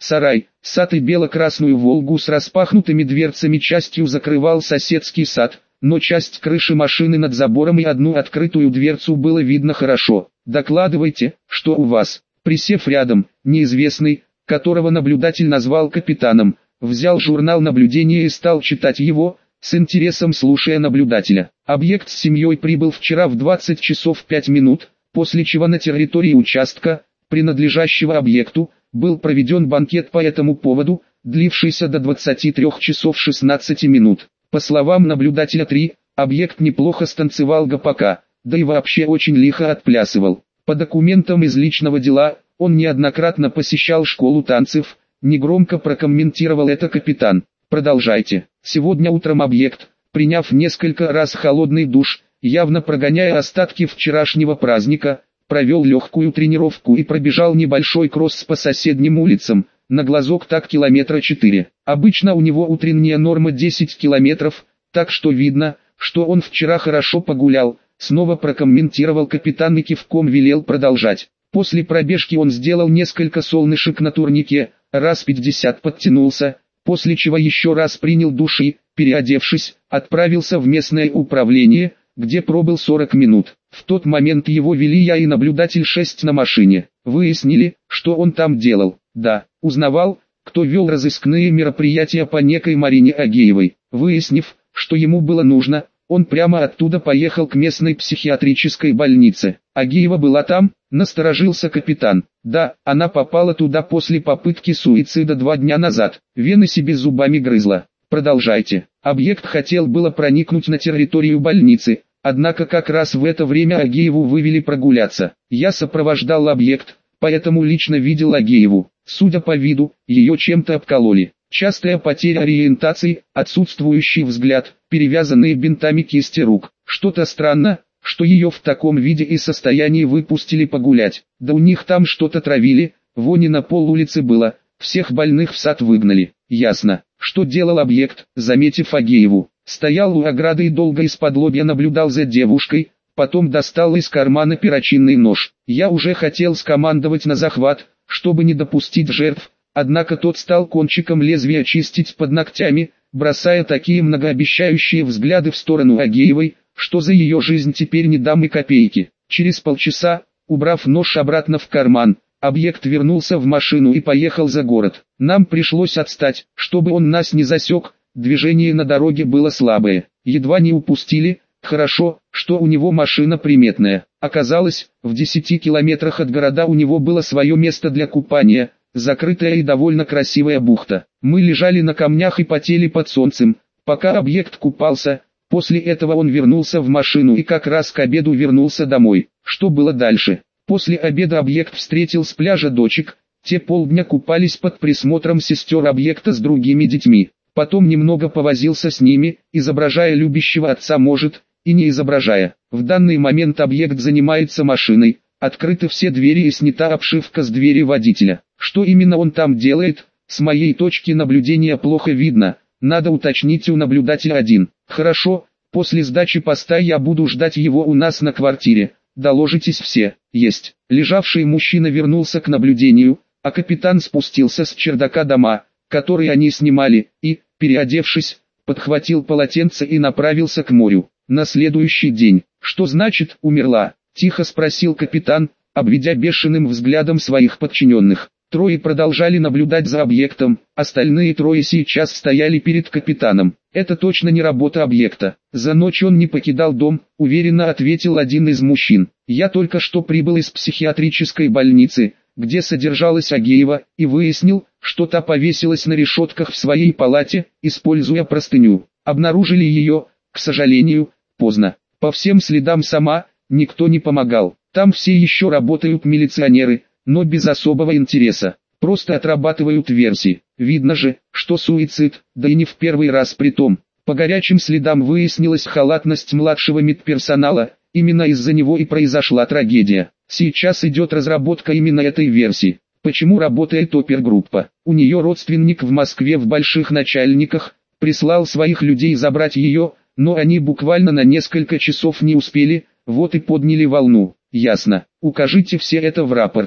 Сарай, сад и бело-красную «Волгу» с распахнутыми дверцами частью закрывал соседский сад, но часть крыши машины над забором и одну открытую дверцу было видно хорошо. «Докладывайте, что у вас?» Присев рядом, неизвестный, которого наблюдатель назвал капитаном, взял журнал наблюдения и стал читать его, с интересом слушая наблюдателя. Объект с семьей прибыл вчера в двадцать часов пять минут, после чего на территории участка, принадлежащего объекту, был проведен банкет по этому поводу, длившийся до двадцати трёх часов шестнадцати минут. По словам наблюдателя три, объект неплохо станцевал гопака, да и вообще очень лихо отплясывал. По документам из личного дела, он неоднократно посещал школу танцев, негромко прокомментировал это капитан. Продолжайте. Сегодня утром объект, приняв несколько раз холодный душ, явно прогоняя остатки вчерашнего праздника, провел легкую тренировку и пробежал небольшой кросс по соседним улицам, на глазок так километра четыре. Обычно у него утренняя норма десять километров, так что видно, что он вчера хорошо погулял, снова прокомментировал капитан и кивком велел продолжать. После пробежки он сделал несколько солнышек на турнике, раз пятьдесят подтянулся, после чего еще раз принял душ и, переодевшись, отправился в местное управление, где пробыл сорок минут. В тот момент его вели я и наблюдатель шесть на машине. Выяснили, что он там делал. Да, узнавал, кто вел разыскные мероприятия по некой Марине Агеевой. Выяснив, что ему было нужно, он прямо оттуда поехал к местной психиатрической больнице. Агеева была там, насторожился капитан. Да, она попала туда после попытки суицида два дня назад. Вены себе зубами грызла. Продолжайте. Объект хотел было проникнуть на территорию больницы, однако как раз в это время Агееву вывели прогуляться. Я сопровождал объект, поэтому лично видел Агееву. Судя по виду, ее чем-то обкололи. Частая потеря ориентации, отсутствующий взгляд, перевязанные бинтами кисти рук. Что-то странно, что ее в таком виде и состоянии выпустили погулять. Да у них там что-то травили, вони на пол улицы было, всех больных в сад выгнали. Ясно, что делал объект, заметив Агееву. Стоял у ограды и долго из-под лобья наблюдал за девушкой, потом достал из кармана перочинный нож. Я уже хотел скомандовать на захват, чтобы не допустить жертв, однако тот стал кончиком лезвия чистить под ногтями, бросая такие многообещающие взгляды в сторону Агеевой, что за ее жизнь теперь не дам и копейки. Через полчаса, убрав нож обратно в карман, объект вернулся в машину и поехал за город. Нам пришлось отстать, чтобы он нас не засек, движение на дороге было слабое. Едва не упустили, хорошо, что у него машина приметная. Оказалось, в десяти километрах от города у него было свое место для купания, закрытая и довольно красивая бухта. Мы лежали на камнях и потели под солнцем, пока объект купался. После этого он вернулся в машину и как раз к обеду вернулся домой. Что было дальше? После обеда объект встретил с пляжа дочек, те полдня купались под присмотром сестер объекта с другими детьми. Потом немного повозился с ними, изображая любящего отца может, и не изображая. В данный момент объект занимается машиной, открыты все двери и снята обшивка с двери водителя. Что именно он там делает, с моей точки наблюдения плохо видно, надо уточнить у наблюдателя один. Хорошо, после сдачи поста я буду ждать его у нас на квартире. Доложитесь все. Есть. Лежавший мужчина вернулся к наблюдению, а капитан спустился с чердака дома, который они снимали, и, переодевшись, подхватил полотенце и направился к морю. На следующий день. Что значит «умерла»? Тихо спросил капитан, обведя бешеным взглядом своих подчиненных. Трое продолжали наблюдать за объектом, остальные трое сейчас стояли перед капитаном. Это точно не работа объекта. За ночь он не покидал дом, уверенно ответил один из мужчин. Я только что прибыл из психиатрической больницы, где содержалась Агеева, и выяснил, что та повесилась на решетках в своей палате, используя простыню. Обнаружили ее, к сожалению, поздно. По всем следам сама, никто не помогал. Там все еще работают милиционеры, но без особого интереса. Просто отрабатывают версии. Видно же, что суицид, да и не в первый раз притом. По горячим следам выяснилась халатность младшего медперсонала, именно из-за него и произошла трагедия. Сейчас идет разработка именно этой версии. Почему работает опергруппа? У нее родственник в Москве в больших начальниках, прислал своих людей забрать ее, но они буквально на несколько часов не успели, вот и подняли волну. Ясно. Укажите все это в рапортах.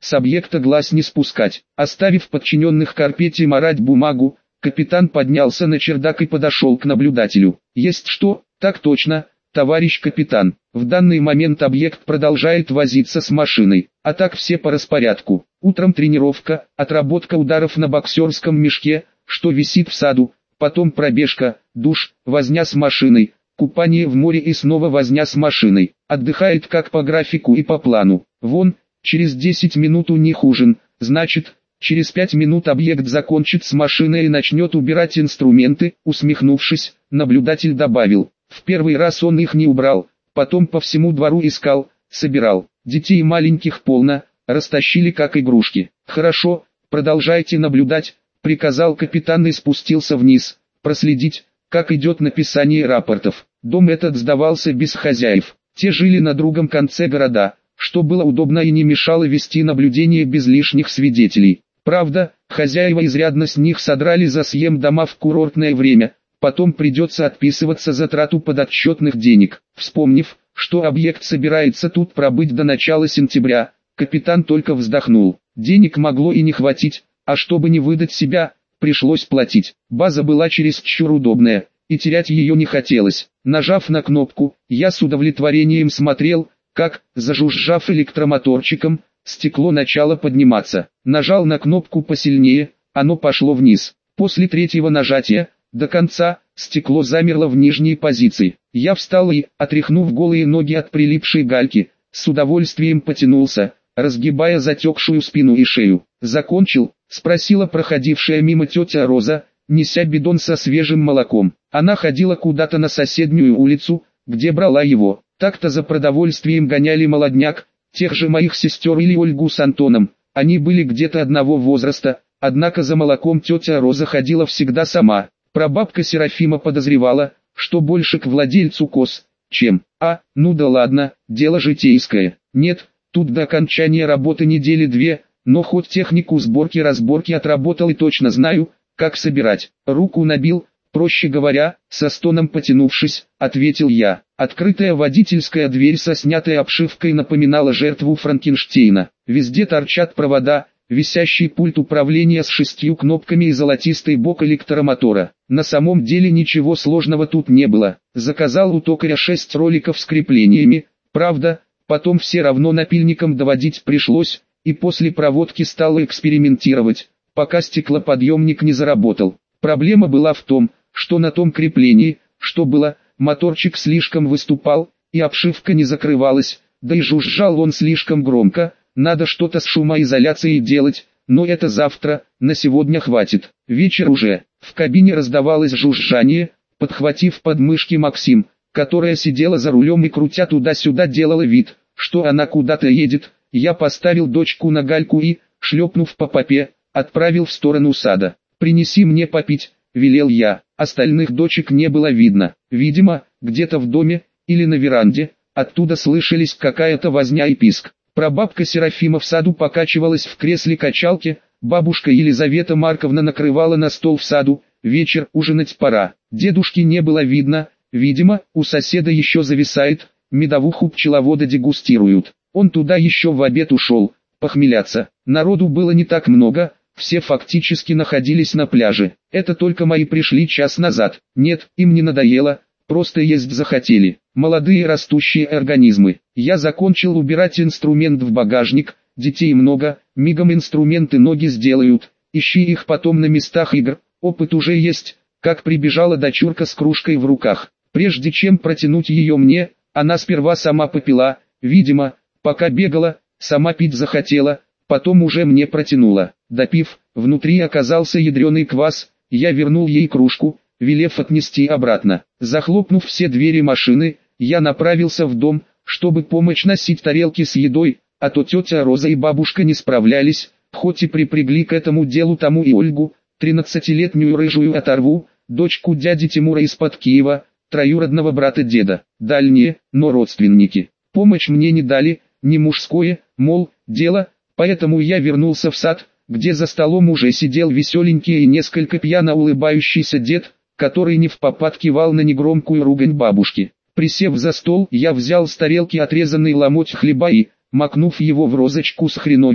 с объекта глаз не спускать. Оставив подчиненных корпеть и марать бумагу, капитан поднялся на чердак и подошел к наблюдателю. «Есть что?» «Так точно, товарищ капитан. В данный момент объект продолжает возиться с машиной, а так все по распорядку. Утром тренировка, отработка ударов на боксерском мешке, что висит в саду, потом пробежка, душ, возня с машиной, купание в море и снова возня с машиной. Отдыхает как по графику и по плану. Вон, через десять минут у них ужин, значит, через пять минут объект закончит с машиной и начнет убирать инструменты». Усмехнувшись, наблюдатель добавил: «В первый раз он их не убрал, потом по всему двору искал, собирал. Детей маленьких полно, растащили как игрушки». «Хорошо, продолжайте наблюдать», — приказал капитан и спустился вниз, проследить, как идет написание рапортов. Дом этот сдавался без хозяев. Те жили на другом конце города, что было удобно и не мешало вести наблюдение без лишних свидетелей. Правда, хозяева изрядно с них содрали за съем дома в курортное время, потом придется отписываться за трату подотчетных денег. Вспомнив, что объект собирается тут пробыть до начала сентября, капитан только вздохнул. Денег могло и не хватить, а чтобы не выдать себя, пришлось платить. База была чересчур удобная, и терять ее не хотелось. Нажав на кнопку, я с удовлетворением смотрел, как, зажужжав электромоторчиком, стекло начало подниматься. Нажал на кнопку посильнее, оно пошло вниз. После третьего нажатия, до конца, стекло замерло в нижней позиции. Я встал и, отряхнув голые ноги от прилипшей гальки, с удовольствием потянулся, разгибая затекшую спину и шею. «Закончил?» — спросила проходившая мимо тетя Роза, неся бидон со свежим молоком. Она ходила куда-то на соседнюю улицу, где брала его. Так-то за продовольствием гоняли молодняк, тех же моих сестер или Ольгу с Антоном. Они были где-то одного возраста, однако за молоком тетя Роза ходила всегда сама. Прабабка Серафима подозревала, что больше к владельцу коз, чем... А, ну да ладно, дело житейское. Нет, тут до окончания работы недели две, но хоть технику сборки-разборки отработал и точно знаю, как собирать. Руку набил, проще говоря, со стоном потянувшись, ответил я. Открытая водительская дверь со снятой обшивкой напоминала жертву Франкенштейна. Везде торчат провода, висящий пульт управления с шестью кнопками и золотистый бок электромотора. На самом деле ничего сложного тут не было. Заказал у токаря шесть роликов с креплениями, правда, потом все равно напильником доводить пришлось, и после проводки стал экспериментировать, пока стеклоподъемник не заработал. Проблема была в том, что на том креплении, что было, моторчик слишком выступал, и обшивка не закрывалась, да и жужжал он слишком громко. Надо что-то с шумоизоляцией делать, но это завтра, на сегодня хватит. Вечер уже, в кабине раздавалось жужжание, подхватив подмышки Максим, которая сидела за рулем и крутя туда-сюда делала вид, что она куда-то едет. Я поставил дочку на гальку и, шлепнув по попе, отправил в сторону сада. «Принеси мне попить», — велел я. Остальных дочек не было видно. Видимо, где-то в доме, или на веранде, оттуда слышались какая-то возня и писк. Прабабка Серафима в саду покачивалась в кресле-качалке, бабушка Елизавета Марковна накрывала на стол в саду, вечер, ужинать пора. Дедушки не было видно, видимо, у соседа еще зависает, медовуху пчеловода дегустируют. Он туда еще в обед ушел, похмеляться. Народу было не так много, все фактически находились на пляже. Это только мои пришли час назад. Нет, им не надоело, просто есть захотели. Молодые растущие организмы. Я закончил убирать инструмент в багажник, детей много, мигом инструменты ноги сделают, ищи их потом на местах игр, опыт уже есть. Как прибежала дочурка с кружкой в руках. Прежде чем протянуть ее мне, она сперва сама попила, видимо, пока бегала, сама пить захотела, потом уже мне протянула. Допив, внутри оказался ядреный квас, я вернул ей кружку, велев отнести обратно. Захлопнув все двери машины, я направился в дом, чтобы помочь носить тарелки с едой, а то тетя Роза и бабушка не справлялись, хоть и припрягли к этому делу тому и Ольгу, тринадцатилетнюю рыжую оторву, дочку дяди Тимура из-под Киева, троюродного брата деда, дальние, но родственники. Помощь мне не дали, не мужское, мол, дело, поэтому я вернулся в сад, где за столом уже сидел веселенький и несколько пьяно улыбающийся дед, который невпопад кивал на негромкую ругань бабушки. Присев за стол, я взял с тарелки отрезанный ломоть хлеба и, макнув его в розочку с хреновиной,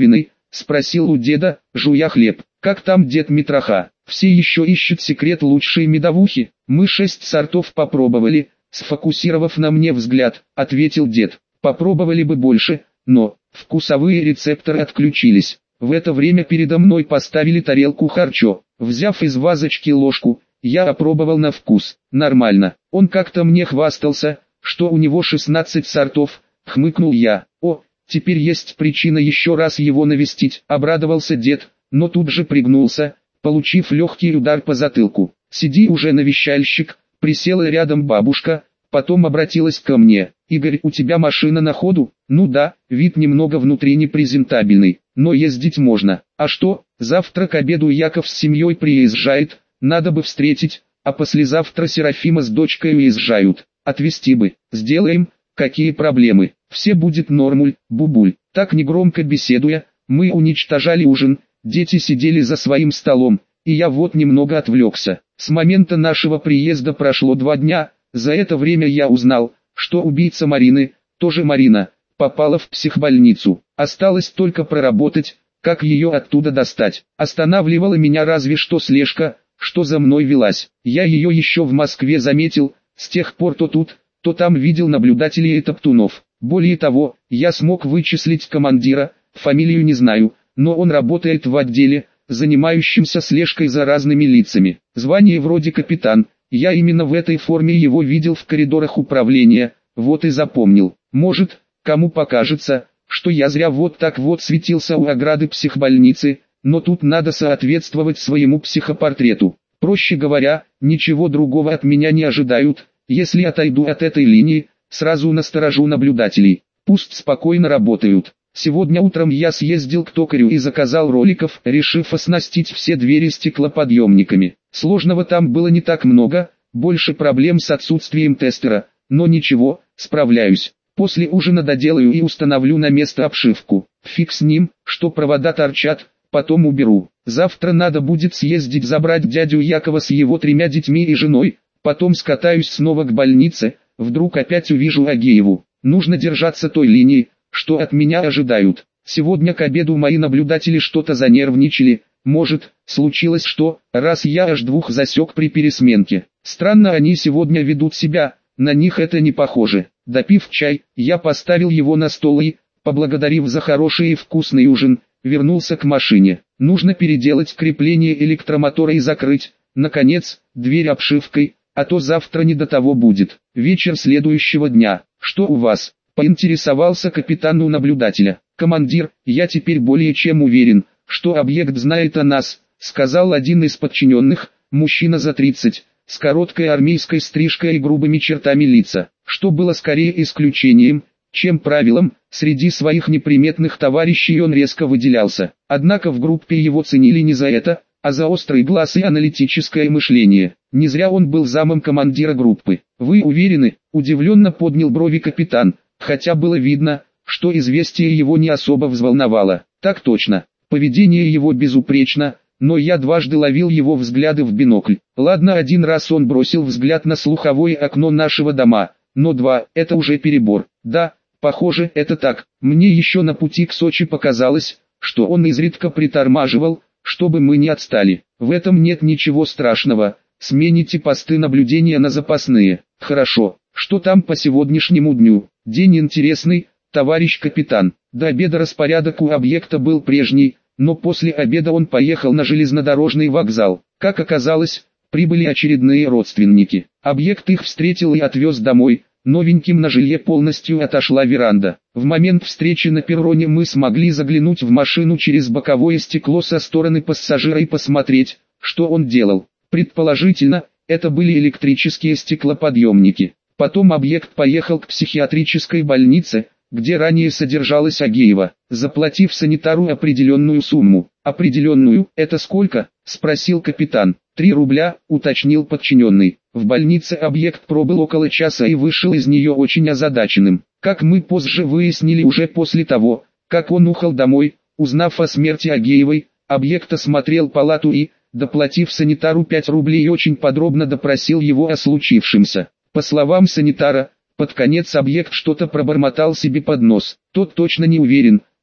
спросил у деда, жуя хлеб. Как там дед Митроха? Все еще ищут секрет лучшей медовухи? Мы шесть сортов попробовали, сфокусировав на мне взгляд, ответил дед. Попробовали бы больше, но вкусовые рецепторы отключились. В это время передо мной поставили тарелку харчо. Взяв из вазочки ложку, я опробовал на вкус. Нормально. Он как-то мне хвастался, что у него шестнадцать сортов, хмыкнул я. О, теперь есть причина еще раз его навестить, обрадовался дед, но тут же пригнулся, получив легкий удар по затылку. Сиди уже, навещальщик, присела рядом бабушка, потом обратилась ко мне. Игорь, у тебя машина на ходу? Ну да, вид немного внутри непрезентабельный, но ездить можно. А что, завтра к обеду Яков с семьей приезжает, надо бы встретить, а послезавтра Серафима с дочкой уезжают. Отвезти бы, сделаем, какие проблемы, все будет нормуль, бубуль. Так негромко беседуя, мы уничтожали ужин, дети сидели за своим столом, и я вот немного отвлекся. С момента нашего приезда прошло два дня, за это время я узнал, что убийца Марины, тоже Марина, попала в психбольницу. Осталось только проработать, как ее оттуда достать. Останавливала меня разве что слежка, что за мной велась. Я ее еще в Москве заметил, с тех пор то тут, то там видел наблюдателей и топтунов. Более того, я смог вычислить командира, фамилию не знаю, но он работает в отделе, занимающемся слежкой за разными лицами. Звание вроде капитан, я именно в этой форме его видел в коридорах управления, вот и запомнил. Может, кому покажется, что я зря вот так вот светился у ограды психбольницы, но тут надо соответствовать своему психопортрету. Проще говоря, ничего другого от меня не ожидают, если отойду от этой линии, сразу насторожу наблюдателей, пусть спокойно работают. Сегодня утром я съездил к токарю и заказал роликов, решив оснастить все двери стеклоподъемниками. Сложного там было не так много, больше проблем с отсутствием тестера, но ничего, справляюсь. После ужина доделаю и установлю на место обшивку. Фиг с ним, что провода торчат, потом уберу. Завтра надо будет съездить забрать дядю Якова с его тремя детьми и женой, потом скатаюсь снова к больнице, вдруг опять увижу Агееву. Нужно держаться той линии, что от меня ожидают. Сегодня к обеду мои наблюдатели что-то занервничали, может, случилось что, раз я аж двух засек при пересменке. Странно они сегодня ведут себя, на них это не похоже. Допив чай, я поставил его на стол и, поблагодарив за хороший и вкусный ужин, вернулся к машине. Нужно переделать крепление электромотора и закрыть, наконец, дверь обшивкой, а то завтра не до того будет. Вечер следующего дня. Что у вас? Поинтересовался капитан у наблюдателя. Командир, я теперь более чем уверен, что объект знает о нас, сказал один из подчиненных, мужчина за тридцать, с короткой армейской стрижкой и грубыми чертами лица, что было скорее исключением, чем правилом. Среди своих неприметных товарищей он резко выделялся. Однако в группе его ценили не за это, а за острый глаз и аналитическое мышление. Не зря он был замом командира группы. Вы уверены? Удивленно поднял брови капитан, хотя было видно, что известие его не особо взволновало. Так точно, поведение его безупречно, но я дважды ловил его взгляды в бинокль. Ладно, один раз он бросил взгляд на слуховое окно нашего дома, но два – это уже перебор. Да, похоже, это так. Мне еще на пути к Сочи показалось, что он изредка притормаживал, чтобы мы не отстали. В этом нет ничего страшного. Смените посты наблюдения на запасные. Хорошо. Что там по сегодняшнему дню? День интересный, товарищ капитан. До обеда распорядок у объекта был прежний, но после обеда он поехал на железнодорожный вокзал. Как оказалось, прибыли очередные родственники. Объект их встретил и отвез домой. Новеньким на жилье полностью отошла веранда. В момент встречи на перроне мы смогли заглянуть в машину через боковое стекло со стороны пассажира и посмотреть, что он делал. Предположительно, это были электрические стеклоподъемники. Потом объект поехал к психиатрической больнице, где ранее содержалась Агеева, заплатив санитару определенную сумму. «Определенную, это сколько?» – спросил капитан. «Три рубля», – уточнил подчиненный. В больнице объект пробыл около часа и вышел из нее очень озадаченным. Как мы позже выяснили уже после того, как он ухал домой, узнав о смерти Агеевой, объект осмотрел палату и, доплатив санитару пять рублей, очень подробно допросил его о случившемся. По словам санитара, под конец объект что-то пробормотал себе под нос. Тот точно не уверен,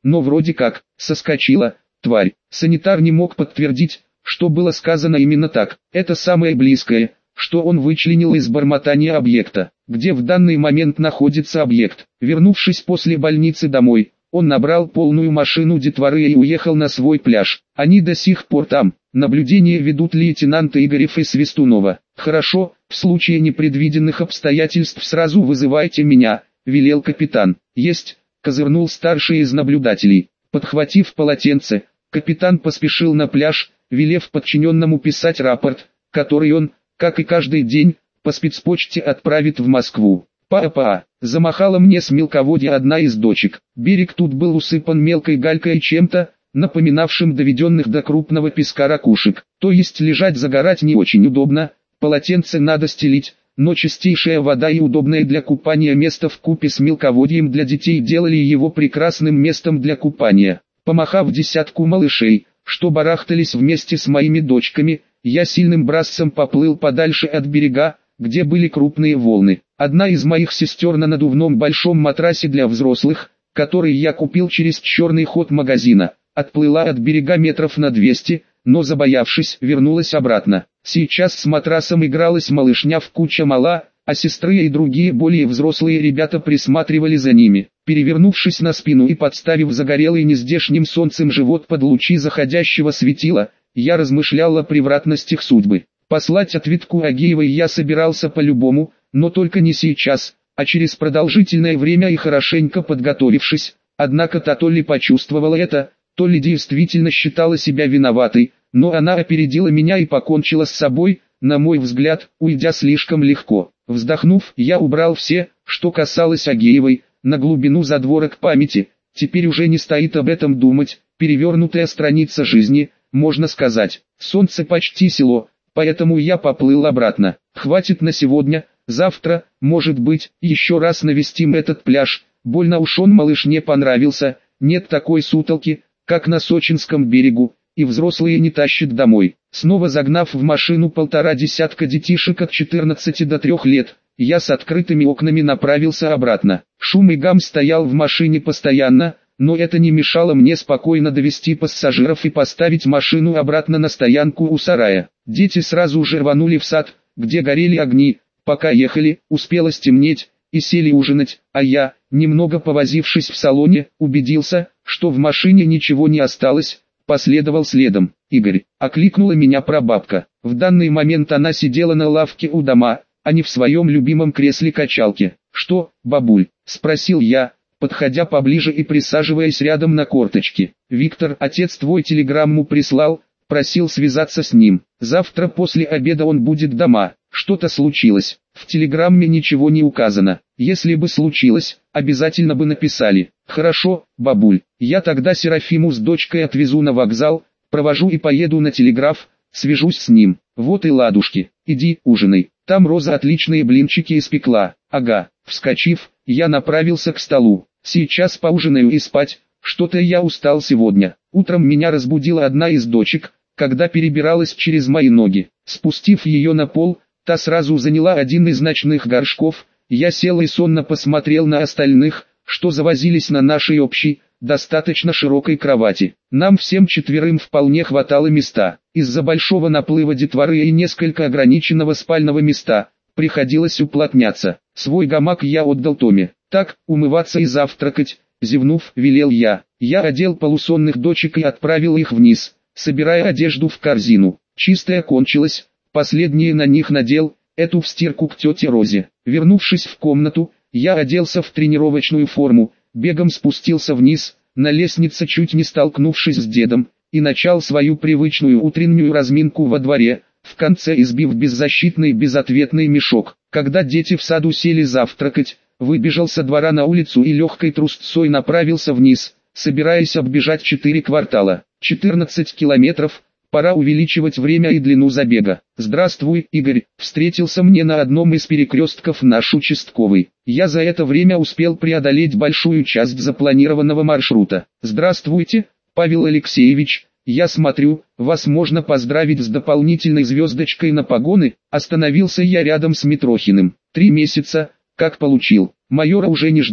но вроде как, соскочила, тварь. Санитар не мог подтвердить, что было сказано именно так. Это самое близкое, что он вычленил из бормотания объекта, где в данный момент находится объект. Вернувшись после больницы домой, он набрал полную машину детворы и уехал на свой пляж. Они до сих пор там. Наблюдение ведут лейтенанты Игорев и Свистунова. «Хорошо, в случае непредвиденных обстоятельств сразу вызывайте меня», — велел капитан. «Есть», — козырнул старший из наблюдателей. Подхватив полотенце, капитан поспешил на пляж, велев подчиненному писать рапорт, который он, как и каждый день, по спецпочте отправит в Москву. «Папа!» — замахала мне с мелководья одна из дочек. Берег тут был усыпан мелкой галькой и чем-то, напоминавшим доведенных до крупного песка ракушек. То есть лежать загорать не очень удобно, полотенце надо стелить, но чистейшая вода и удобное для купания место вкупе с мелководьем для детей делали его прекрасным местом для купания. Помахав десятку малышей, что барахтались вместе с моими дочками, я сильным бразцем поплыл подальше от берега, где были крупные волны. Одна из моих сестер на надувном большом матрасе для взрослых, который я купил через черный ход магазина, отплыла от берега метров на двести, но забоявшись, вернулась обратно. Сейчас с матрасом игралась малышня в куча мала, а сестры и другие более взрослые ребята присматривали за ними. Перевернувшись на спину и подставив загорелый нездешним солнцем живот под лучи заходящего светила, я размышлял о превратностях судьбы. Послать ответку Агеевой я собирался по-любому, но только не сейчас, а через продолжительное время и хорошенько подготовившись. Однако та то ли почувствовала это, то ли действительно считала себя виноватой, но она опередила меня и покончила с собой, на мой взгляд, уйдя слишком легко. Вздохнув, я убрал все, что касалось Агеевой, на глубину задворок памяти. Теперь уже не стоит об этом думать, перевернутая страница жизни, можно сказать. Солнце почти село, поэтому я поплыл обратно. Хватит на сегодня, завтра, может быть, еще раз навестим этот пляж. Больно уж он малышне понравился, нет такой сутолки, как на Сочинском берегу, и взрослые не тащат домой. Снова загнав в машину полтора десятка детишек от четырнадцати до трёх лет, я с открытыми окнами направился обратно. Шум и гам стоял в машине постоянно, но это не мешало мне спокойно довести пассажиров и поставить машину обратно на стоянку у сарая. Дети сразу же рванули в сад, где горели огни. Пока ехали, успело стемнеть, и сели ужинать, а я, немного повозившись в салоне, убедился, что в машине ничего не осталось, последовал следом. «Игорь», — окликнула меня прабабка. В данный момент она сидела на лавке у дома, а не в своем любимом кресле-качалке. «Что, бабуль?» — спросил я, подходя поближе и присаживаясь рядом на корточки. «Виктор, отец твой телеграмму прислал, просил связаться с ним. Завтра после обеда он будет дома. Что-то случилось. В телеграмме ничего не указано. Если бы случилось, обязательно бы написали. Хорошо, бабуль, я тогда Серафиму с дочкой отвезу на вокзал, провожу и поеду на телеграф, свяжусь с ним. Вот и ладушки, иди, ужинай. Там Роза отличные блинчики испекла. Ага». Вскочив, я направился к столу. «Сейчас поужинаю и спать, что-то я устал сегодня». Утром меня разбудила одна из дочек, когда перебиралась через мои ноги. Спустив ее на пол, та сразу заняла один из ночных горшков. Я сел и сонно посмотрел на остальных, что завозились на нашей общей, достаточно широкой кровати. Нам всем четверым вполне хватало места. Из-за большого наплыва детворы и несколько ограниченного спального места, приходилось уплотняться. Свой гамак я отдал Томе. «Так, умываться и завтракать», — зевнув, велел я. Я одел полусонных дочек и отправил их вниз, собирая одежду в корзину. Чистая кончилась, последние на них надел, эту в стирку к тете Розе. Вернувшись в комнату, я оделся в тренировочную форму, бегом спустился вниз, на лестнице чуть не столкнувшись с дедом, и начал свою привычную утреннюю разминку во дворе, в конце избив беззащитный безответный мешок. Когда дети в саду сели завтракать, выбежал со двора на улицу и легкой трусцой направился вниз, собираясь оббежать четыре квартала. четырнадцать километров, пора увеличивать время и длину забега. «Здравствуй, Игорь», встретился мне на одном из перекрестков наш участковый. Я за это время успел преодолеть большую часть запланированного маршрута. «Здравствуйте, Павел Алексеевич, я смотрю, вас можно поздравить с дополнительной звездочкой на погоны». Остановился я рядом с Митрохиным. «Три месяца, как получил. Майора уже не жду,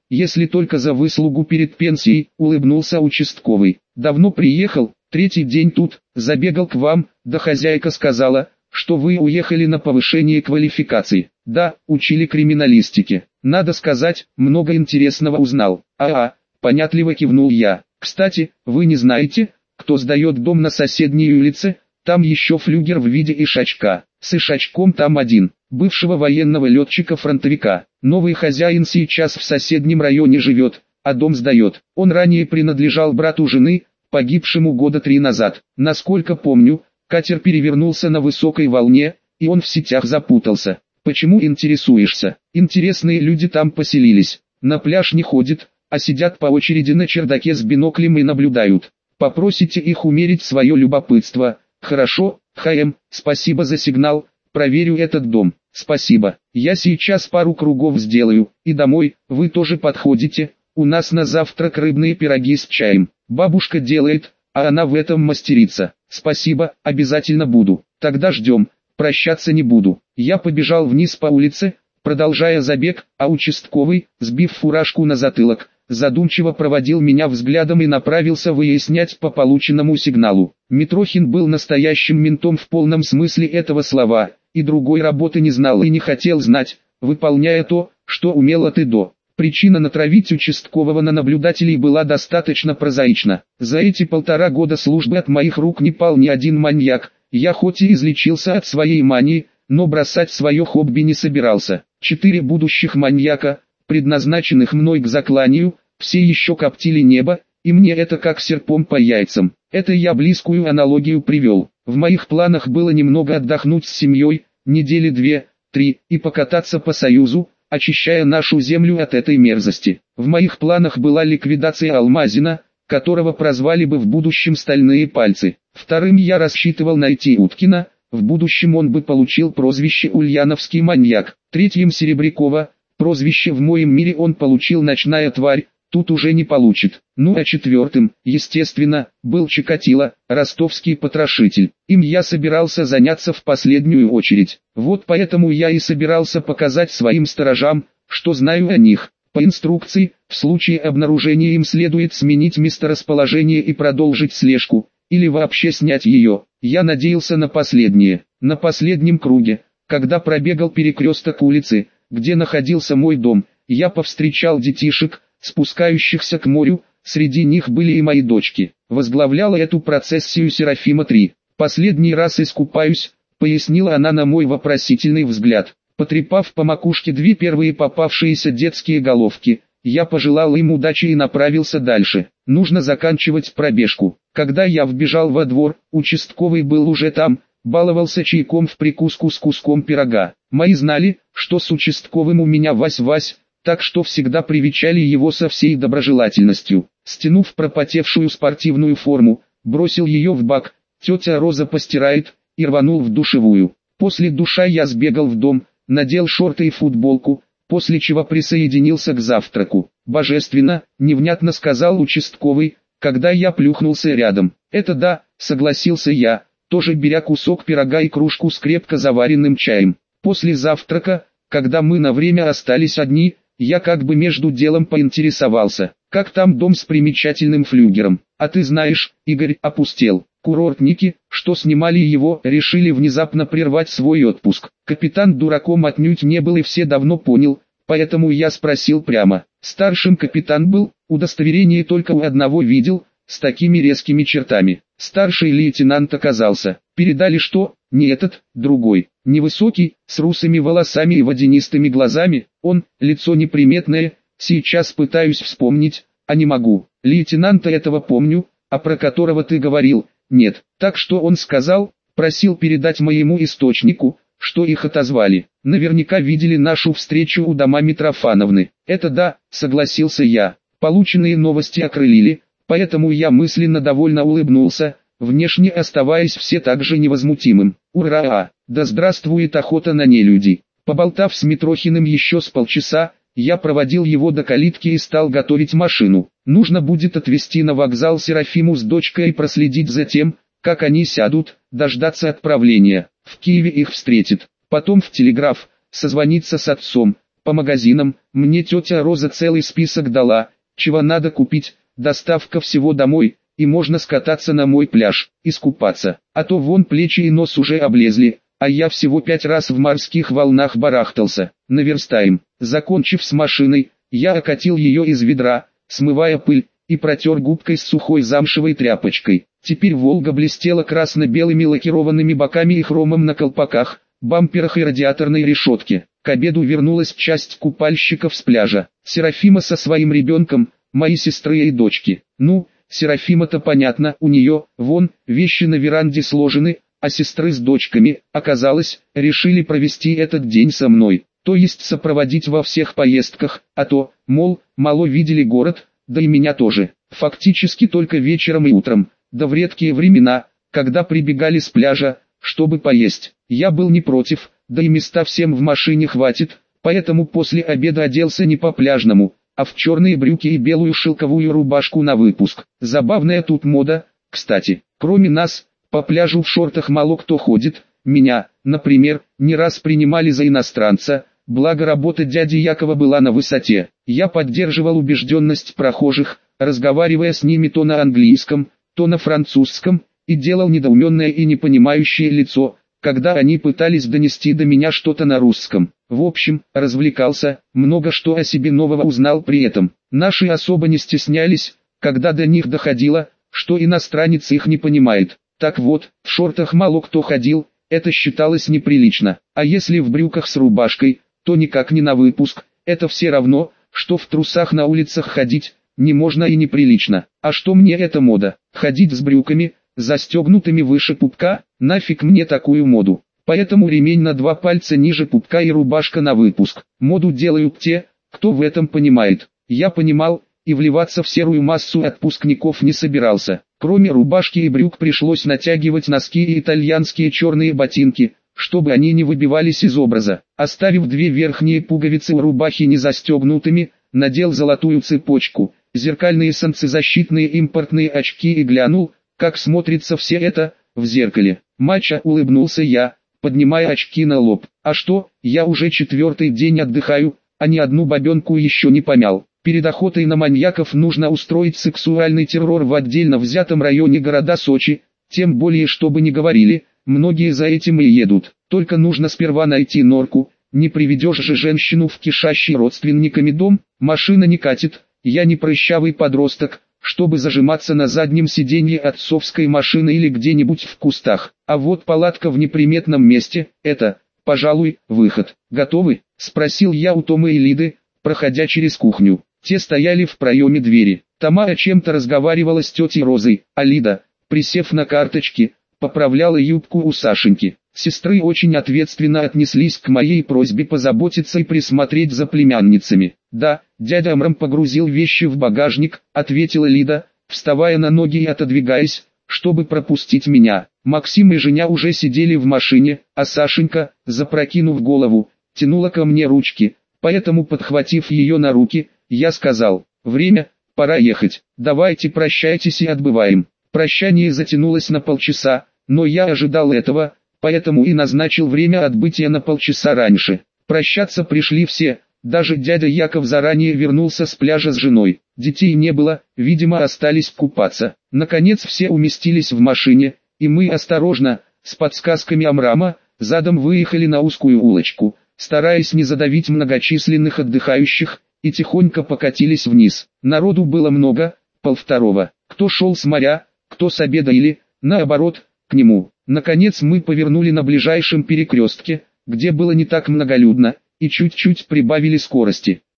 если только за выслугу перед пенсией, улыбнулся участковый. Давно приехал, третий день тут, забегал к вам, да хозяйка сказала, что вы уехали на повышение квалификации. Да, учили криминалистике. Надо сказать, много интересного узнал. А-а, понятливо кивнул я. Кстати, вы не знаете, кто сдает дом на соседней улице? Там еще флюгер в виде ишачка. С ишачком там один, бывшего военного летчика-фронтовика. Новый хозяин сейчас в соседнем районе живет, а дом сдает. Он ранее принадлежал брату жены, погибшему года три назад. Насколько помню, катер перевернулся на высокой волне, и он в сетях запутался. Почему интересуешься? Интересные люди там поселились. На пляж не ходят, а сидят по очереди на чердаке с биноклем и наблюдают. Попросите их умерить свое любопытство. Хорошо, ХМ, спасибо за сигнал, проверю этот дом. Спасибо, я сейчас пару кругов сделаю, и домой, вы тоже подходите. У нас на завтрак рыбные пироги с чаем. Бабушка делает, а она в этом мастерица. Спасибо, обязательно буду. Тогда ждем, прощаться не буду. Я побежал вниз по улице, продолжая забег, а участковый, сбив фуражку на затылок, задумчиво проводил меня взглядом и направился выяснять по полученному сигналу. Митрохин был настоящим ментом в полном смысле этого слова, и другой работы не знал и не хотел знать, выполняя то, что умел от и до. Причина натравить участкового на наблюдателей была достаточно прозаична. За эти полтора года службы от моих рук не пал ни один маньяк. Я хоть и излечился от своей мании, но бросать свое хобби не собирался. Четыре будущих маньяка, предназначенных мной к закланию, все еще коптили небо, и мне это как серпом по яйцам. Это я близкую аналогию привел. В моих планах было немного отдохнуть с семьей, недели две, три, и покататься по Союзу, очищая нашу землю от этой мерзости. В моих планах была ликвидация Алмазина, которого прозвали бы в будущем «Стальные пальцы». Вторым я рассчитывал найти Уткина, в будущем он бы получил прозвище «Ульяновский маньяк». Третьим Серебрякова, прозвище в моем мире он получил «Ночная тварь», тут уже не получит. Ну а четвертым, естественно, был Чикатило, ростовский потрошитель. Им я собирался заняться в последнюю очередь. Вот поэтому я и собирался показать своим сторожам, что знаю о них. По инструкции, в случае обнаружения им следует сменить месторасположение и продолжить слежку, или вообще снять ее. Я надеялся на последнее. На последнем круге, когда пробегал перекресток улицы, где находился мой дом, я повстречал детишек, спускающихся к морю, среди них были и мои дочки. Возглавляла эту процессию Серафима-три. «Последний раз искупаюсь», — пояснила она на мой вопросительный взгляд. Потрепав по макушке две первые попавшиеся детские головки, я пожелал им удачи и направился дальше. Нужно заканчивать пробежку. Когда я вбежал во двор, участковый был уже там, баловался чайком в прикуску с куском пирога. Мои знали, что с участковым у меня вась-вась, так что всегда привечали его со всей доброжелательностью. Стянув пропотевшую спортивную форму, бросил ее в бак, тетя Роза постирает, и рванул в душевую. После душа я сбегал в дом, надел шорты и футболку, после чего присоединился к завтраку. «Божественно», — невнятно сказал участковый, когда я плюхнулся рядом. «Это да», — согласился я, тоже беря кусок пирога и кружку с крепко заваренным чаем. После завтрака, когда мы на время остались одни, я как бы между делом поинтересовался, как там дом с примечательным флюгером. А ты знаешь, Игорь опустел. Курортники, что снимали его, решили внезапно прервать свой отпуск. Капитан дураком отнюдь не был и все давно понял, поэтому я спросил прямо. Старшим капитан был, удостоверение только у одного видел, с такими резкими чертами. Старший лейтенант оказался. Передали что? Не этот, другой. Невысокий, с русыми волосами и водянистыми глазами. Он, лицо неприметное, сейчас пытаюсь вспомнить, а не могу. Лейтенанта этого помню, а про которого ты говорил, нет. Так что он сказал, просил передать моему источнику, что их отозвали. Наверняка видели нашу встречу у дома Митрофановны. Это да, согласился я. Полученные новости окрылили, поэтому я мысленно довольно улыбнулся, внешне оставаясь все так же невозмутимым. Ура! Да здравствует охота на нелюдей. Поболтав с Митрохиным еще с полчаса, я проводил его до калитки и стал готовить машину. Нужно будет отвезти на вокзал Серафиму с дочкой и проследить за тем, как они сядут, дождаться отправления. В Киеве их встретит. Потом в телеграф, созвониться с отцом, по магазинам, мне тетя Роза целый список дала, чего надо купить, доставка всего домой, и можно скататься на мой пляж, искупаться, а то вон плечи и нос уже облезли, а я всего пять раз в морских волнах барахтался. Наверстаем. Закончив с машиной, я окатил ее из ведра, смывая пыль, и протер губкой с сухой замшевой тряпочкой. Теперь Волга блестела красно-белыми лакированными боками и хромом на колпаках, бамперах и радиаторной решетке. К обеду вернулась часть купальщиков с пляжа. Серафима со своим ребенком, мои сестры и дочки. Ну, Серафима-то понятно, у нее, вон, вещи на веранде сложены, а сестры с дочками, оказалось, решили провести этот день со мной, то есть сопроводить во всех поездках, а то, мол, мало видели город, да и меня тоже. Фактически только вечером и утром, да в редкие времена, когда прибегали с пляжа, чтобы поесть. Я был не против, да и места всем в машине хватит, поэтому после обеда оделся не по-пляжному, а в черные брюки и белую шелковую рубашку на выпуск. Забавная тут мода, кстати. Кроме нас, по пляжу в шортах мало кто ходит. Меня, например, не раз принимали за иностранца, благо работа дяди Якова была на высоте. Я поддерживал убежденность прохожих, разговаривая с ними то на английском, то на французском, и делал недоуменное и непонимающее лицо, когда они пытались донести до меня что-то на русском. В общем, развлекался, много что о себе нового узнал при этом. Наши особо не стеснялись, когда до них доходило, что иностранец их не понимает. Так вот, в шортах мало кто ходил, это считалось неприлично, а если в брюках с рубашкой, то никак не на выпуск, это все равно, что в трусах на улицах ходить, не можно и неприлично. А что мне эта мода, ходить с брюками, застегнутыми выше пупка, нафиг мне такую моду. Поэтому ремень на два пальца ниже пупка и рубашка на выпуск. Моду делают те, кто в этом понимает. Я понимал, и вливаться в серую массу отпускников не собирался. Кроме рубашки и брюк пришлось натягивать носки и итальянские черные ботинки, чтобы они не выбивались из образа. Оставив две верхние пуговицы у рубахи не застегнутыми, надел золотую цепочку, зеркальные солнцезащитные импортные очки и глянул, как смотрится все это в зеркале. Мачо, улыбнулся я, поднимая очки на лоб. А что, я уже четвертый день отдыхаю, а ни одну бабенку еще не помял. Перед охотой на маньяков нужно устроить сексуальный террор в отдельно взятом районе города Сочи, тем более чтобы не говорили, многие за этим и едут. Только нужно сперва найти норку, не приведешь же женщину в кишащий родственниками дом, машина не катит, я не прыщавый подросток, чтобы зажиматься на заднем сиденье отцовской машины или где-нибудь в кустах. А вот палатка в неприметном месте, это, пожалуй, выход. Готовы? Спросил я у Тома и Лиды, проходя через кухню. Те стояли в проеме двери. Тома о чем-то разговаривала с тетей Розой, а Лида, присев на карточки, поправляла юбку у Сашеньки. Сестры очень ответственно отнеслись к моей просьбе позаботиться и присмотреть за племянницами. «Да, дядя Амрам погрузил вещи в багажник», — ответила Лида, вставая на ноги и отодвигаясь, чтобы пропустить меня. Максим и Женя уже сидели в машине, а Сашенька, запрокинув голову, тянула ко мне ручки, поэтому, подхватив ее на руки, я сказал: «Время, пора ехать, давайте прощайтесь и отбываем». Прощание затянулось на полчаса, но я ожидал этого, поэтому и назначил время отбытия на полчаса раньше. Прощаться пришли все, даже дядя Яков заранее вернулся с пляжа с женой. Детей не было, видимо остались купаться. Наконец все уместились в машине, и мы осторожно, с подсказками Амрама, задом выехали на узкую улочку, стараясь не задавить многочисленных отдыхающих, и тихонько покатились вниз. Народу было много, полвторого. Кто шел с моря, кто с обеда или, наоборот, к нему. Наконец мы повернули на ближайшем перекрестке, где было не так многолюдно, и чуть-чуть прибавили скорости.